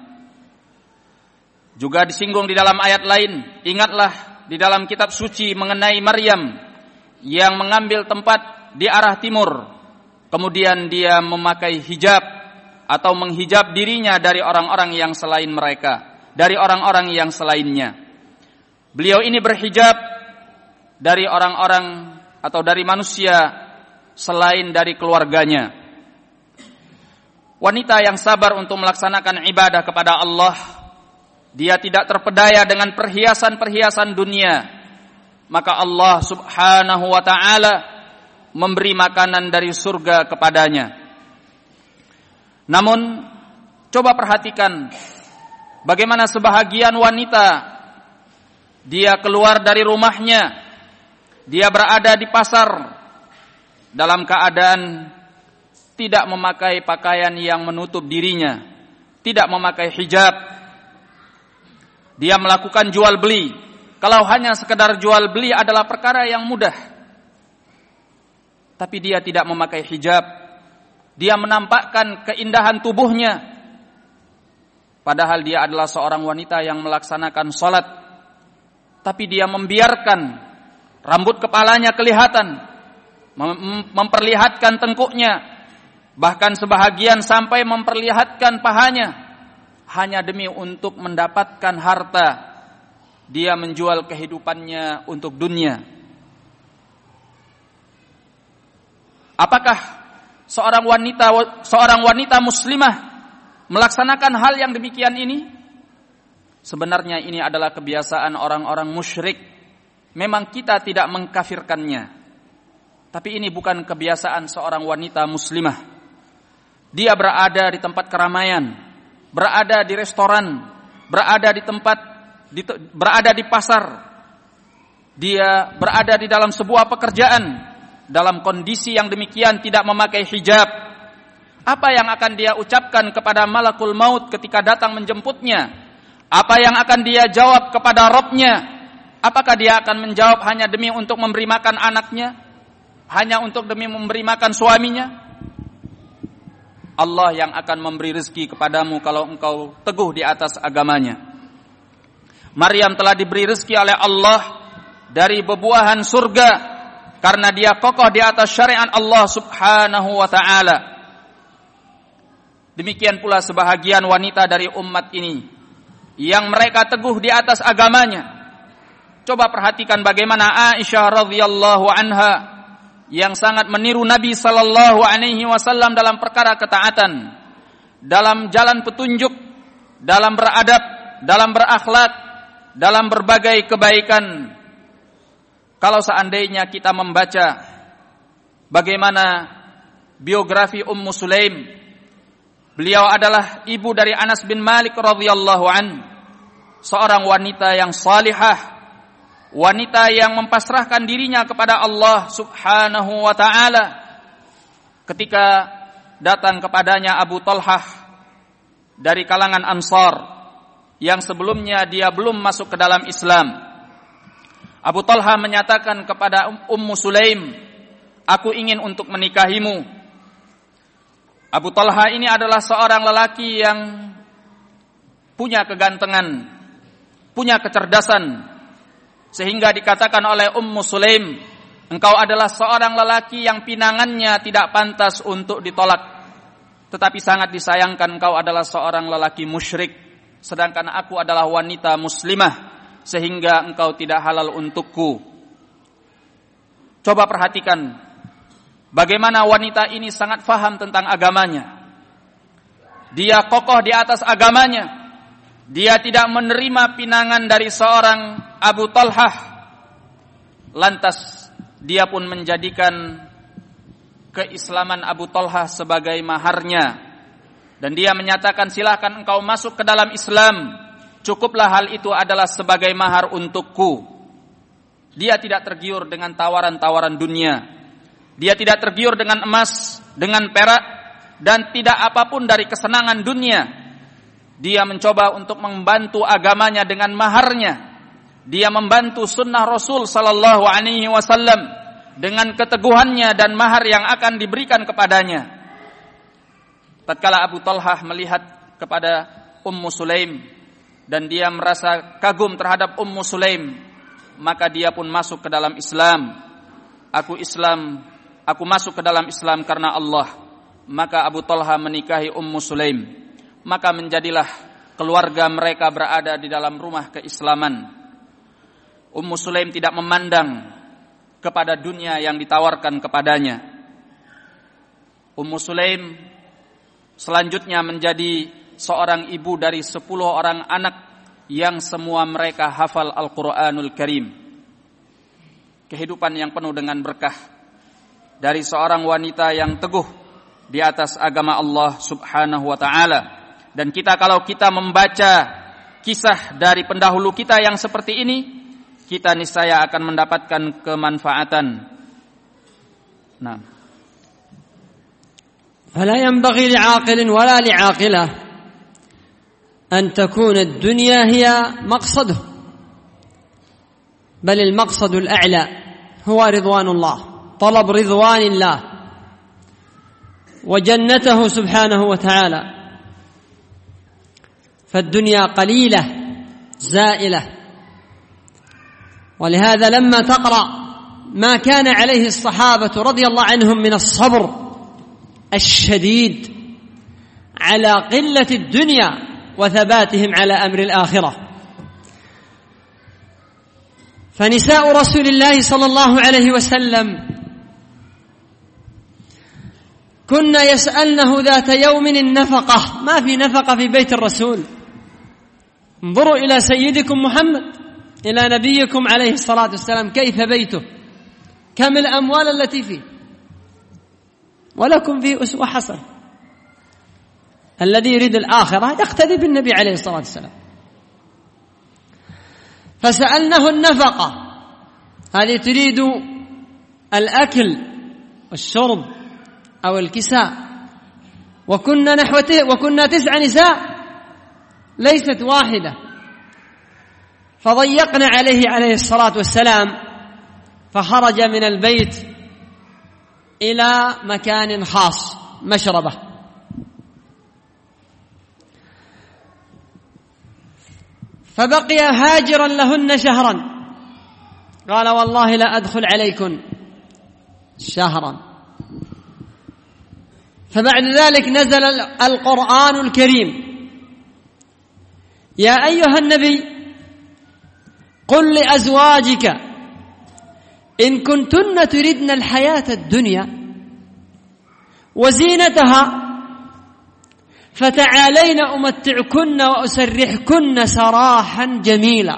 Juga disinggung di dalam ayat lain, ingatlah di dalam kitab suci mengenai Maryam yang mengambil tempat di arah timur, kemudian dia memakai hijab atau menghijab dirinya dari orang-orang yang selain mereka, dari orang-orang yang selainnya. Beliau ini berhijab dari orang-orang atau dari manusia selain dari keluarganya. Wanita yang sabar untuk melaksanakan ibadah kepada Allah, dia tidak terpedaya dengan perhiasan-perhiasan dunia, maka Allah Subhanahu wa ta'ala memberi makanan dari surga kepadanya. Namun coba perhatikan bagaimana sebahagian wanita, dia keluar dari rumahnya, dia berada di pasar dalam keadaan tidak memakai pakaian yang menutup dirinya, tidak memakai hijab. Dia melakukan jual beli. Kalau hanya sekedar jual beli adalah perkara yang mudah, tapi dia tidak memakai hijab. Dia menampakkan keindahan tubuhnya, padahal dia adalah seorang wanita yang melaksanakan sholat, tapi dia membiarkan rambut kepalanya kelihatan, mem- memperlihatkan tengkuknya, bahkan sebahagian sampai memperlihatkan pahanya, hanya demi untuk mendapatkan harta. Dia menjual kehidupannya untuk dunia. Apakah seorang wanita seorang wanita muslimah melaksanakan hal yang demikian ini? Sebenarnya ini adalah kebiasaan orang-orang musyrik memang kita tidak mengkafirkannya. Tapi ini bukan kebiasaan seorang wanita muslimah. Dia berada di tempat keramaian, berada di restoran, berada di tempat di, berada di pasar. Dia berada di dalam sebuah pekerjaan dalam kondisi yang demikian tidak memakai hijab. Apa yang akan dia ucapkan kepada malakul maut ketika datang menjemputnya? Apa yang akan dia jawab kepada Rabb-Nya? Apakah dia akan menjawab hanya demi untuk memberi makan anaknya? Hanya untuk demi memberi makan suaminya? Allah yang akan memberi rezeki kepadamu kalau engkau teguh di atas agamanya. Maryam telah diberi rezeki oleh Allah dari bebuahan surga karena dia kokoh di atas syariat Allah Subhanahu wa taala. Demikian pula sebahagian wanita dari umat ini yang mereka teguh di atas agamanya. Coba perhatikan bagaimana Aisyah radhiyallahu anha yang sangat meniru Nabi sallallahu alaihi wasallam dalam perkara ketaatan, dalam jalan petunjuk, dalam beradab, dalam berakhlak, dalam berbagai kebaikan. Kalau seandainya kita membaca bagaimana biografi Ummu Sulaim, beliau adalah ibu dari Anas bin Malik radhiyallahu an, seorang wanita yang salihah, wanita yang mempasrahkan dirinya kepada Allah Subhanahu wa taala. Ketika datang kepadanya Abu Talhah dari kalangan Ansar yang sebelumnya dia belum masuk ke dalam Islam, Abu Talha menyatakan kepada Ummu Sulaim, "Aku ingin untuk menikahimu." Abu Talha ini adalah seorang lelaki yang punya kegantengan, punya kecerdasan, sehingga dikatakan oleh Ummu Sulaim, "Engkau adalah seorang lelaki yang pinangannya tidak pantas untuk ditolak. Tetapi sangat disayangkan engkau adalah seorang lelaki musyrik, sedangkan aku adalah wanita muslimah, sehingga engkau tidak halal untukku." Coba perhatikan bagaimana wanita ini sangat faham tentang agamanya. Dia kokoh di atas agamanya. Dia tidak menerima pinangan dari seorang Abu Talhah. Lantas dia pun menjadikan keislaman Abu Talhah sebagai maharnya. Dan dia menyatakan, "Silakan engkau masuk ke dalam Islam. Cukuplah hal itu adalah sebagai mahar untukku." Dia tidak tergiur dengan tawaran-tawaran dunia. Dia tidak tergiur dengan emas, dengan perak, dan tidak apapun dari kesenangan dunia. Dia mencoba untuk membantu agamanya dengan maharnya. Dia membantu sunnah Rasul sallallahu alaihi wasallam dengan keteguhannya dan mahar yang akan diberikan kepadanya. Tatkala Abu Talhah melihat kepada Ummu Sulaim dan dia merasa kagum terhadap Ummu Sulaim, maka dia pun masuk ke dalam Islam. Aku Islam, aku masuk ke dalam Islam karena Allah. Maka Abu Talha menikahi Ummu Sulaim. Maka menjadilah keluarga mereka berada di dalam rumah keislaman. Ummu Sulaim tidak memandang kepada dunia yang ditawarkan kepadanya. Ummu Sulaim selanjutnya menjadi seorang ibu dari sepuluh orang anak yang semua mereka hafal Al-Quranul Karim. Kehidupan yang penuh dengan berkah dari seorang wanita yang teguh di atas agama Allah Subhanahu wa ta'ala. Dan kita kalau kita membaca kisah dari pendahulu kita yang seperti ini, kita niscaya akan mendapatkan kemanfaatan. Nah. فلا ينبغي لعاقل ولا لعاقلة أن تكون الدنيا هي مقصده، بل المقصد الأعلى هو رضوان الله، طلب رضوان الله وجنته سبحانه وتعالى. فالدنيا قليلة زائلة، ولهذا لما تقرأ ما كان عليه الصحابة رضي الله عنهم من الصبر الشديد على قلة الدنيا وثباتهم على أمر الآخرة. فنساء رسول الله صلى الله عليه وسلم كنا يسألنه ذات يوم النفقة، ما في نفقة في بيت الرسول. انظروا إلى سيدكم محمد إلى نبيكم عليه الصلاة والسلام كيف بيته، كم الأموال التي فيه، ولكم فيه أسوة حسنة. الذي يريد الآخرة يقتدي بالنبي عليه الصلاة والسلام. فسألناه النفقة، هذه تريد الأكل والشرب أو الكساء، وكنا نحو وكنا تسع نساء ليست واحدة، فضيقنا عليه عليه الصلاة والسلام، فخرج من البيت إلى مكان خاص مشربة. فبقي هاجرا لهن شهرا، قال والله لا أدخل عليكن شهرا. فبعد ذلك نزل القرآن الكريم: يا أيها النبي قل لأزواجك إن كنتن تردن الحياة الدنيا وزينتها فتعالين أمتعكن وأسرحكن سراحا جميلا،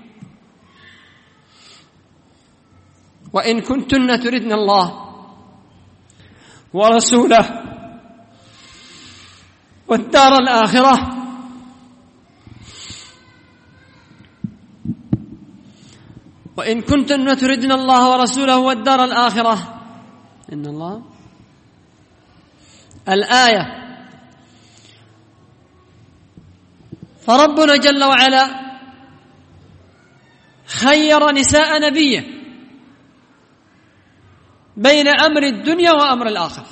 وإن كنتن تردن الله ورسوله والدار الآخرة وإن كنتن تردن الله ورسوله والدار الآخرة إن الله الآية. فربنا جل وعلا خير نساء نبيه بين أمر الدنيا وأمر الآخرة،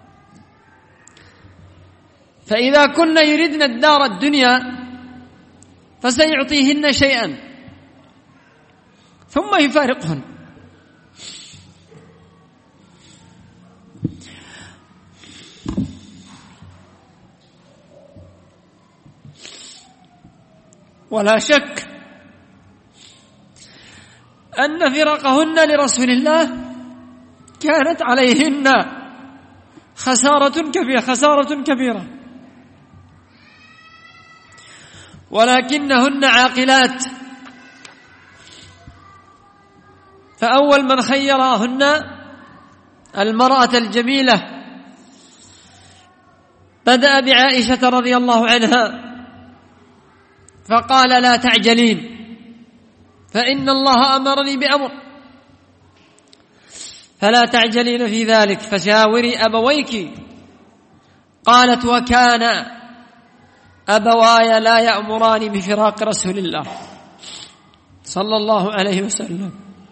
فإذا كن يردن الدار الدنيا فسيعطيهن شيئا ثم يفارقهن، ولا شك أن فراقهن لرسول الله كانت عليهن خسارة كبيرة خسارة كبيرة، ولكنهن عاقلات، فأول من خيرهن المرأة الجميلة بدأ بعائشة رضي الله عنها فقال: لا تعجلين فإن الله أمرني بأمر فلا تعجلين في ذلك فشاوري أبويك. قالت: وكان أبواي لا يأمران بفراق رسول الله صلى الله عليه وسلم.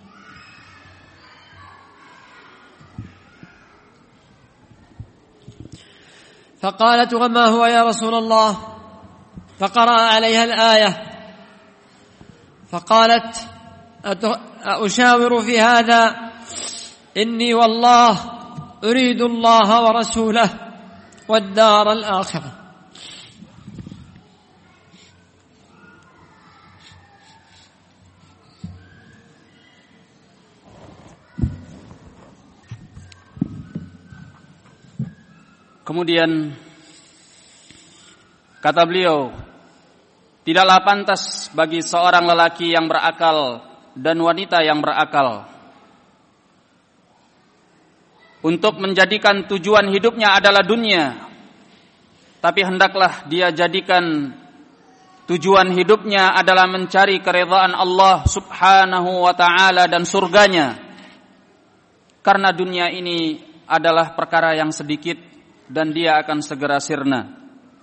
فقالت: وما هو يا رسول الله؟ فقرأ عليها الآية، فقالت: أشاور في هذا؟ إني والله أريد الله ورسوله والدار الآخرة. Kemudian kata beliau, tidaklah pantas bagi seorang lelaki yang berakal dan wanita yang berakal untuk menjadikan tujuan hidupnya adalah dunia, tapi hendaklah dia jadikan tujuan hidupnya adalah mencari keridhaan Allah subhanahu wa ta'ala dan surganya, karena dunia ini adalah perkara yang sedikit dan dia akan segera sirna.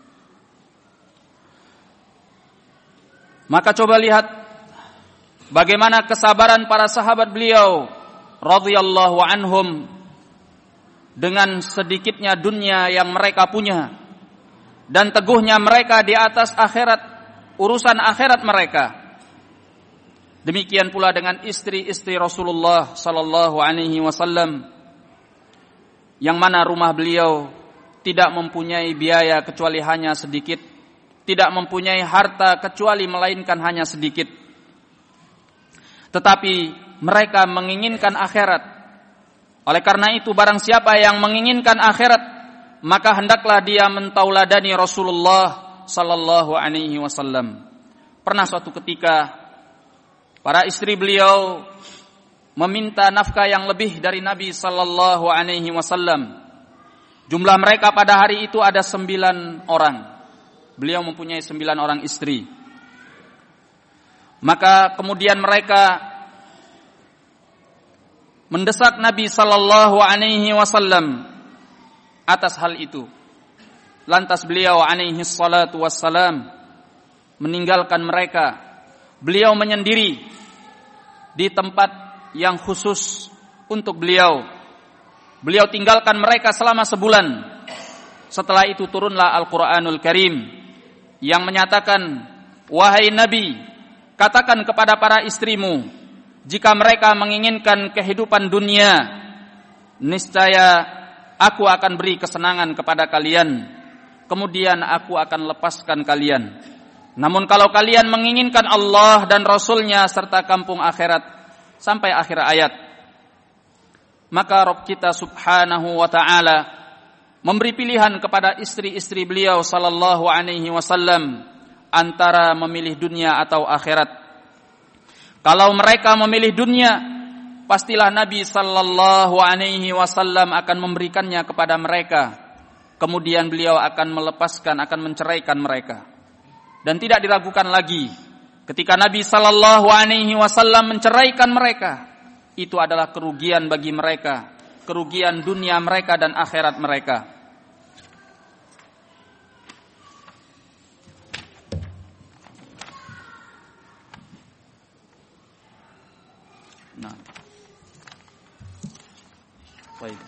Maka coba lihat bagaimana kesabaran para sahabat beliau radhiyallahu anhum dengan sedikitnya dunia yang mereka punya dan teguhnya mereka di atas akhirat, urusan akhirat mereka. Demikian pula dengan istri-istri Rasulullah sallallahu alaihi wasallam yang mana rumah beliau tidak mempunyai biaya kecuali hanya sedikit, tidak mempunyai harta kecuali melainkan hanya sedikit. Tetapi mereka menginginkan akhirat. Oleh karena itu barang siapa yang menginginkan akhirat, maka hendaklah dia mentauladani Rasulullah sallallahu alaihi wasallam. Pernah suatu ketika para istri beliau meminta nafkah yang lebih dari Nabi sallallahu alaihi wasallam. Jumlah mereka pada hari itu ada sembilan orang. Beliau mempunyai sembilan orang istri. Maka kemudian mereka mendesak Nabi sallallahu alaihi wasallam atas hal itu. Lantas beliau alaihi salatu wassalam meninggalkan mereka. Beliau menyendiri di tempat yang khusus untuk beliau. Beliau tinggalkan mereka selama sebulan. Setelah itu turunlah Al-Quranul Karim yang menyatakan, wahai Nabi, katakan kepada para istrimu, jika mereka menginginkan kehidupan dunia, niscaya aku akan beri kesenangan kepada kalian. Kemudian aku akan lepaskan kalian. Namun kalau kalian menginginkan Allah dan Rasul-Nya serta kampung akhirat, sampai akhir ayat, maka Rabb kita subhanahu wa ta'ala memberi pilihan kepada istri-istri beliau sallallahu alaihi wasallam antara memilih dunia atau akhirat. Kalau mereka memilih dunia, pastilah Nabi sallallahu alaihi wasallam akan memberikannya kepada mereka. Kemudian beliau akan melepaskan, akan menceraikan mereka. Dan tidak diragukan lagi, ketika Nabi sallallahu alaihi wasallam menceraikan mereka, itu adalah kerugian bagi mereka, kerugian dunia mereka dan akhirat mereka. Nah. Baik.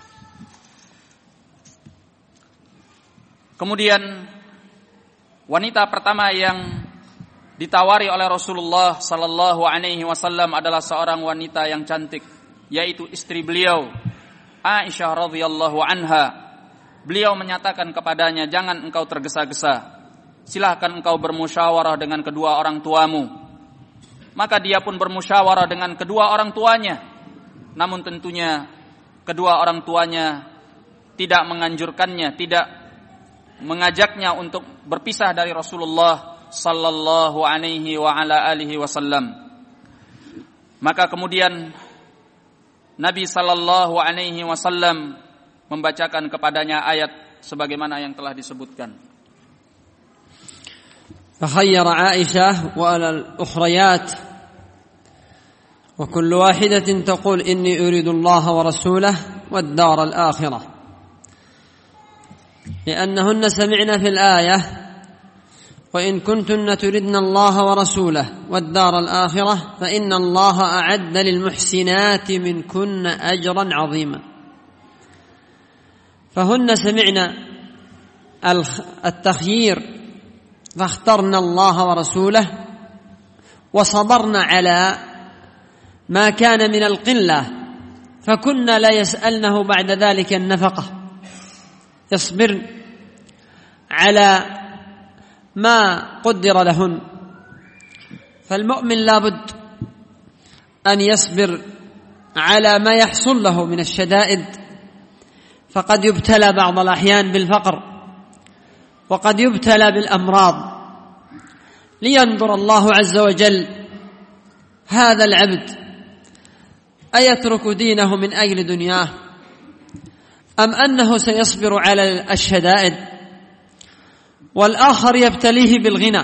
Kemudian wanita pertama yang ditawari oleh Rasulullah sallallahu alaihi wasallam adalah seorang wanita yang cantik, yaitu istri beliau Aisyah radhiyallahu anha. Beliau menyatakan kepadanya, jangan engkau tergesa-gesa, silahkan engkau bermusyawarah dengan kedua orang tuamu. Maka dia pun bermusyawarah dengan kedua orang tuanya. Namun tentunya kedua orang tuanya tidak menganjurkannya, tidak mengajaknya untuk berpisah dari Rasulullah sallallahu alaihi wa ala alihi wasallam. Maka kemudian Nabi sallallahu alaihi wasallam membacakan kepadanya ayat sebagaimana yang telah disebutkan. فخير عائشة وعلى الأخريات وكل واحدة تقول إني أريد الله ورسوله والدار الآخرة، لأنهن سمعن في الآية وإن كنتن تردن الله ورسوله والدار الآخرة فإن الله أعد للمحسنات منكن أجرا عظيما. فهن سمعن التخيير فاخترن الله ورسوله وصبرن على ما كان من القلة، فكنا لا يسألنه بعد ذلك النفقة، يصبرن على ما قدر لهن. فالمؤمن لابد أن يصبر على ما يحصل له من الشدائد، فقد يبتلى بعض الأحيان بالفقر وقد يبتلى بالأمراض، لينظر الله عز وجل هذا العبد أيترك دينه من أجل دنياه أم أنه سيصبر على الشدائد. والآخر يبتليه بالغنى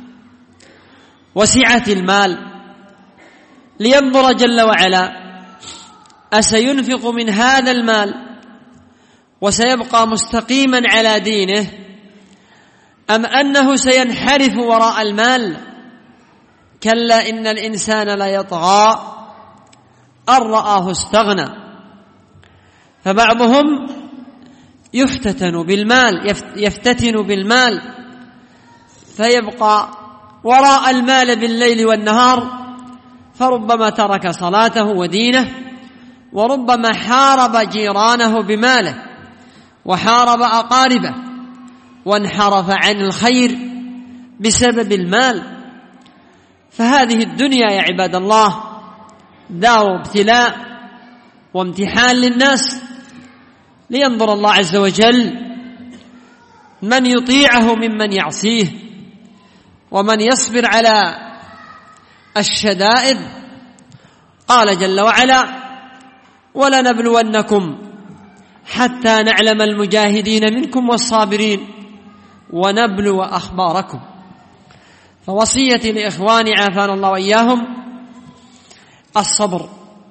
وسعة المال، لينظر جل وعلا أسينفق من هذا المال وسيبقى مستقيما على دينه أم أنه سينحرف وراء المال. كلا إن الإنسان لا يطغى أن رآه استغنى. فبعضهم يفتتن بالمال يفتتن بالمال فيبقى وراء المال بالليل والنهار، فربما ترك صلاته ودينه، وربما حارب جيرانه بماله وحارب أقاربه وانحرف عن الخير بسبب المال. فهذه الدنيا يا عباد الله دار ابتلاء وامتحان للناس، لينظر الله عز وجل من يطيعه ممن يعصيه، ومن يصبر على الشدائد قال جل وعلا ولنبلونكم حتى نعلم المجاهدين منكم والصابرين ونبلو أخباركم. فوصيتي لإخواني عافانا الله وإياهم الصبر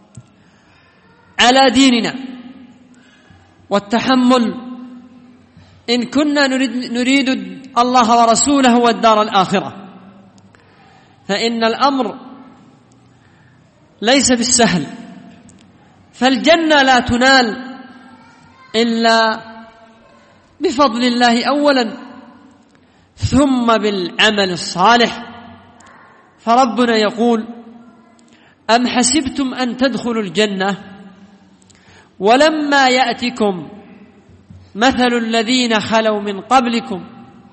على ديننا والتحمل إن كنا نريد, نريد الله ورسوله والدار الآخرة، فإن الأمر ليس بالسهل، فالجنة لا تنال إلا بفضل الله أولا ثم بالعمل الصالح. فربنا يقول أم حسبتم أن تدخلوا الجنة ولما يأتكم مثل الذين خلوا من قبلكم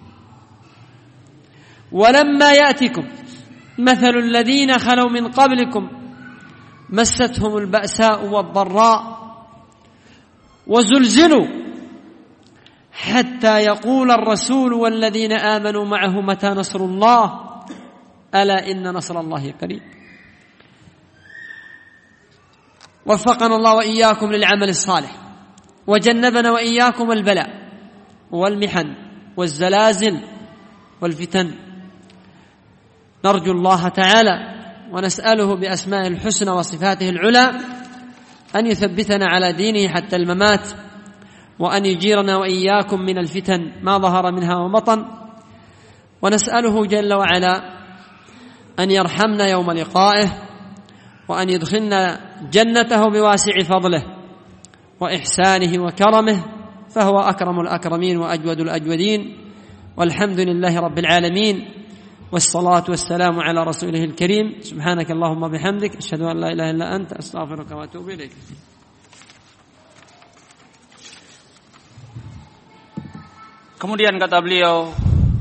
ولما يأتكم مثل الذين خلوا من قبلكم مستهم البأساء والضراء وزلزلوا حتى يقول الرسول والذين آمنوا معه متى نصر الله ألا إن نصر الله قريب. وفقنا الله وإياكم للعمل الصالح وجنبنا وإياكم البلاء والمحن والزلازل والفتن. نرجو الله تعالى ونسأله بأسمائه الحسنى وصفاته العلى أن يثبتنا على دينه حتى الممات، وأن يجيرنا وإياكم من الفتن ما ظهر منها وبطن، ونسأله جل وعلا أن يرحمنا يوم لقائه وأن يدخلنا جنته بواسع فضله وإحسانه وكرمه، فهو أكرم الأكرمين وأجود الأجودين. والحمد لله رب العالمين، والصلاة والسلام على رسوله الكريم. سبحانك اللهم بحمدك أشهد أن لا إله إلا أنت أستغفرك وأتوب إليك. Kemudian kata beliau,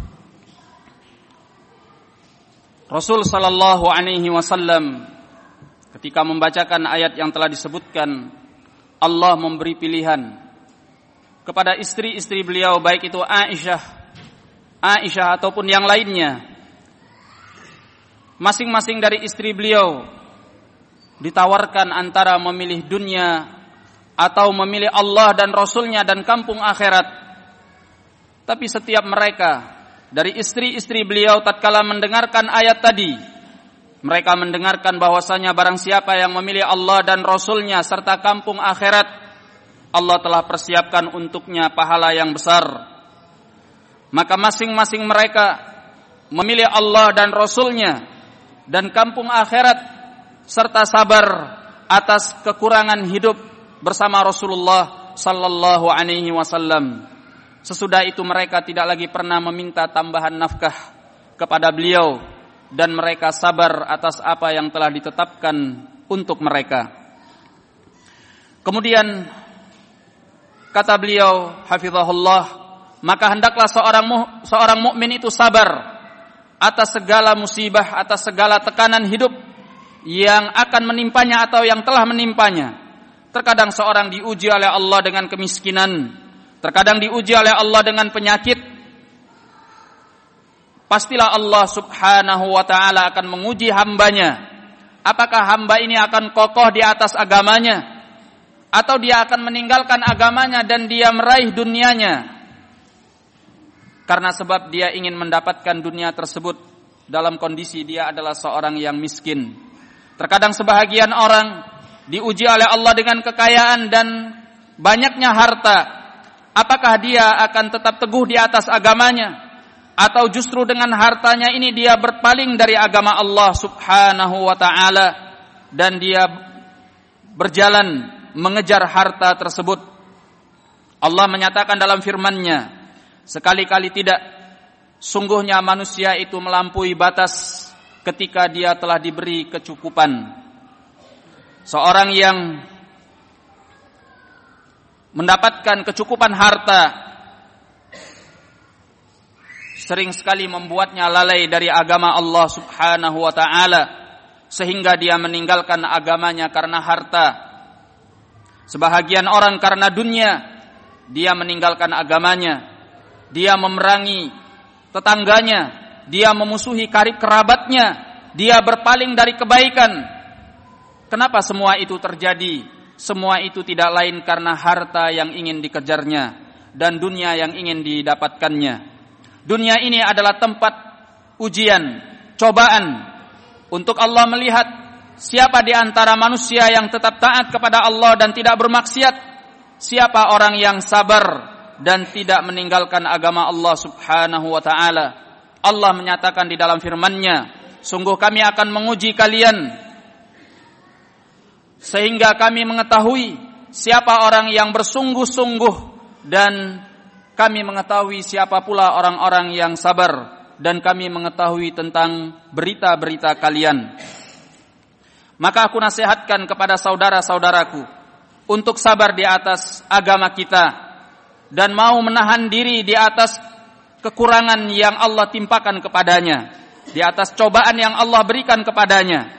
Rasul sallallahu alaihi wasallam ketika membacakan ayat yang telah disebutkan, Allah memberi pilihan kepada istri-istri beliau, baik itu Aisyah, Aisyah ataupun yang lainnya. Masing-masing dari istri beliau ditawarkan antara memilih dunia atau memilih Allah dan Rasulnya dan kampung akhirat. Tapi setiap mereka dari istri-istri beliau tatkala mendengarkan ayat tadi, mereka mendengarkan bahwasanya barang siapa yang memilih Allah dan Rasulnya serta kampung akhirat, Allah telah persiapkan untuknya pahala yang besar. Maka masing-masing mereka memilih Allah dan Rasulnya dan kampung akhirat serta sabar atas kekurangan hidup bersama Rasulullah sallallahu alaihi wasallam. Sesudah itu mereka tidak lagi pernah meminta tambahan nafkah kepada beliau dan mereka sabar atas apa yang telah ditetapkan untuk mereka. Kemudian kata beliau hafizahullah, maka hendaklah seorang mu, seorang mukmin itu sabar atas segala musibah, atas segala tekanan hidup yang akan menimpanya atau yang telah menimpanya. Terkadang seorang diuji oleh Allah dengan kemiskinan, terkadang diuji oleh Allah dengan penyakit. Pastilah Allah subhanahu wa ta'ala akan menguji hambanya. Apakah hamba ini akan kokoh di atas agamanya, atau dia akan meninggalkan agamanya dan dia meraih dunianya, karena sebab dia ingin mendapatkan dunia tersebut dalam kondisi dia adalah seorang yang miskin. Terkadang sebahagian orang diuji oleh Allah dengan kekayaan dan banyaknya harta. Apakah dia akan tetap teguh di atas agamanya, atau justru dengan hartanya ini dia berpaling dari agama Allah subhanahu wa ta'ala dan dia berjalan mengejar harta tersebut. Allah menyatakan dalam firman-Nya, sekali-kali tidak, sungguhnya manusia itu melampaui batas ketika dia telah diberi kecukupan. Seorang yang mendapatkan kecukupan harta sering sekali membuatnya lalai dari agama Allah subhanahu wa ta'ala, sehingga dia meninggalkan agamanya karena harta. Sebahagian orang karena dunia dia meninggalkan agamanya, dia memerangi tetangganya, dia memusuhi karib kerabatnya, dia berpaling dari kebaikan. Kenapa semua itu terjadi? Semua itu tidak lain karena harta yang ingin dikejarnya dan dunia yang ingin didapatkannya. Dunia ini adalah tempat ujian, cobaan untuk Allah melihat siapa di antara manusia yang tetap taat kepada Allah dan tidak bermaksiat, siapa orang yang sabar dan tidak meninggalkan agama Allah Subhanahu wa taala. Allah menyatakan di dalam firman-Nya, sungguh kami akan menguji kalian sehingga kami mengetahui siapa orang yang bersungguh-sungguh dan kami mengetahui siapa pula orang-orang yang sabar dan kami mengetahui tentang berita-berita kalian. Maka aku nasihatkan kepada saudara-saudaraku untuk sabar di atas agama kita dan mau menahan diri di atas kekurangan yang Allah timpakan kepadanya, di atas cobaan yang Allah berikan kepadanya.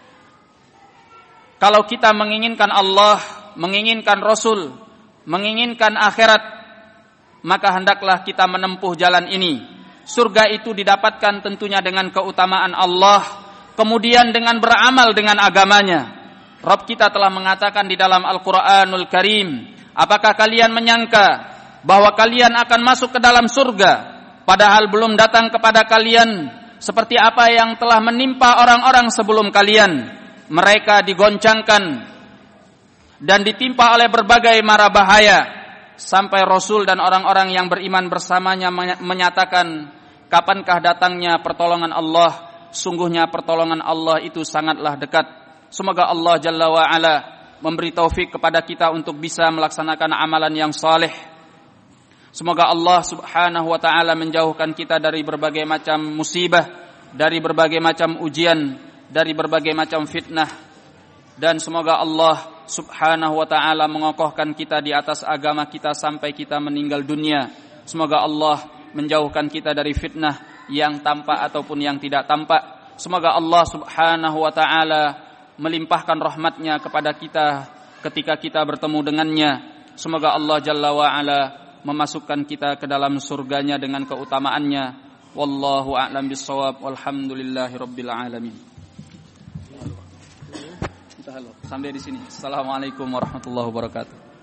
Kalau kita menginginkan Allah, menginginkan Rasul, menginginkan akhirat, maka hendaklah kita menempuh jalan ini. Surga itu didapatkan tentunya dengan keutamaan Allah, kemudian dengan beramal dengan agamanya. Rabb kita telah mengatakan di dalam Al-Quranul Karim, apakah kalian menyangka bahwa kalian akan masuk ke dalam surga, padahal belum datang kepada kalian seperti apa yang telah menimpa orang-orang sebelum kalian. Mereka digoncangkan dan ditimpa oleh berbagai mara bahaya, sampai Rasul dan orang-orang yang beriman bersamanya menyatakan, kapankah datangnya pertolongan Allah? Sungguhnya pertolongan Allah itu sangatlah dekat. Semoga Allah Jalla wa'ala memberi taufik kepada kita untuk bisa melaksanakan amalan yang saleh. Semoga Allah Subhanahu wa ta'ala menjauhkan kita dari berbagai macam musibah, dari berbagai macam ujian, dari berbagai macam fitnah. Dan semoga Allah Subhanahu wa ta'ala mengokohkan kita di atas agama kita sampai kita meninggal dunia. Semoga Allah menjauhkan kita dari fitnah yang tampak ataupun yang tidak tampak. Semoga Allah Subhanahu wa ta'ala melimpahkan rahmatnya kepada kita ketika kita bertemu dengannya. Semoga Allah Jalla wa'ala memasukkan kita ke dalam surganya dengan keutamaannya. Wallahu a'lam bissawab. Walhamdulillahi rabbil alamin. Sampai di sini. Assalamualaikum warahmatullahi wabarakatuh.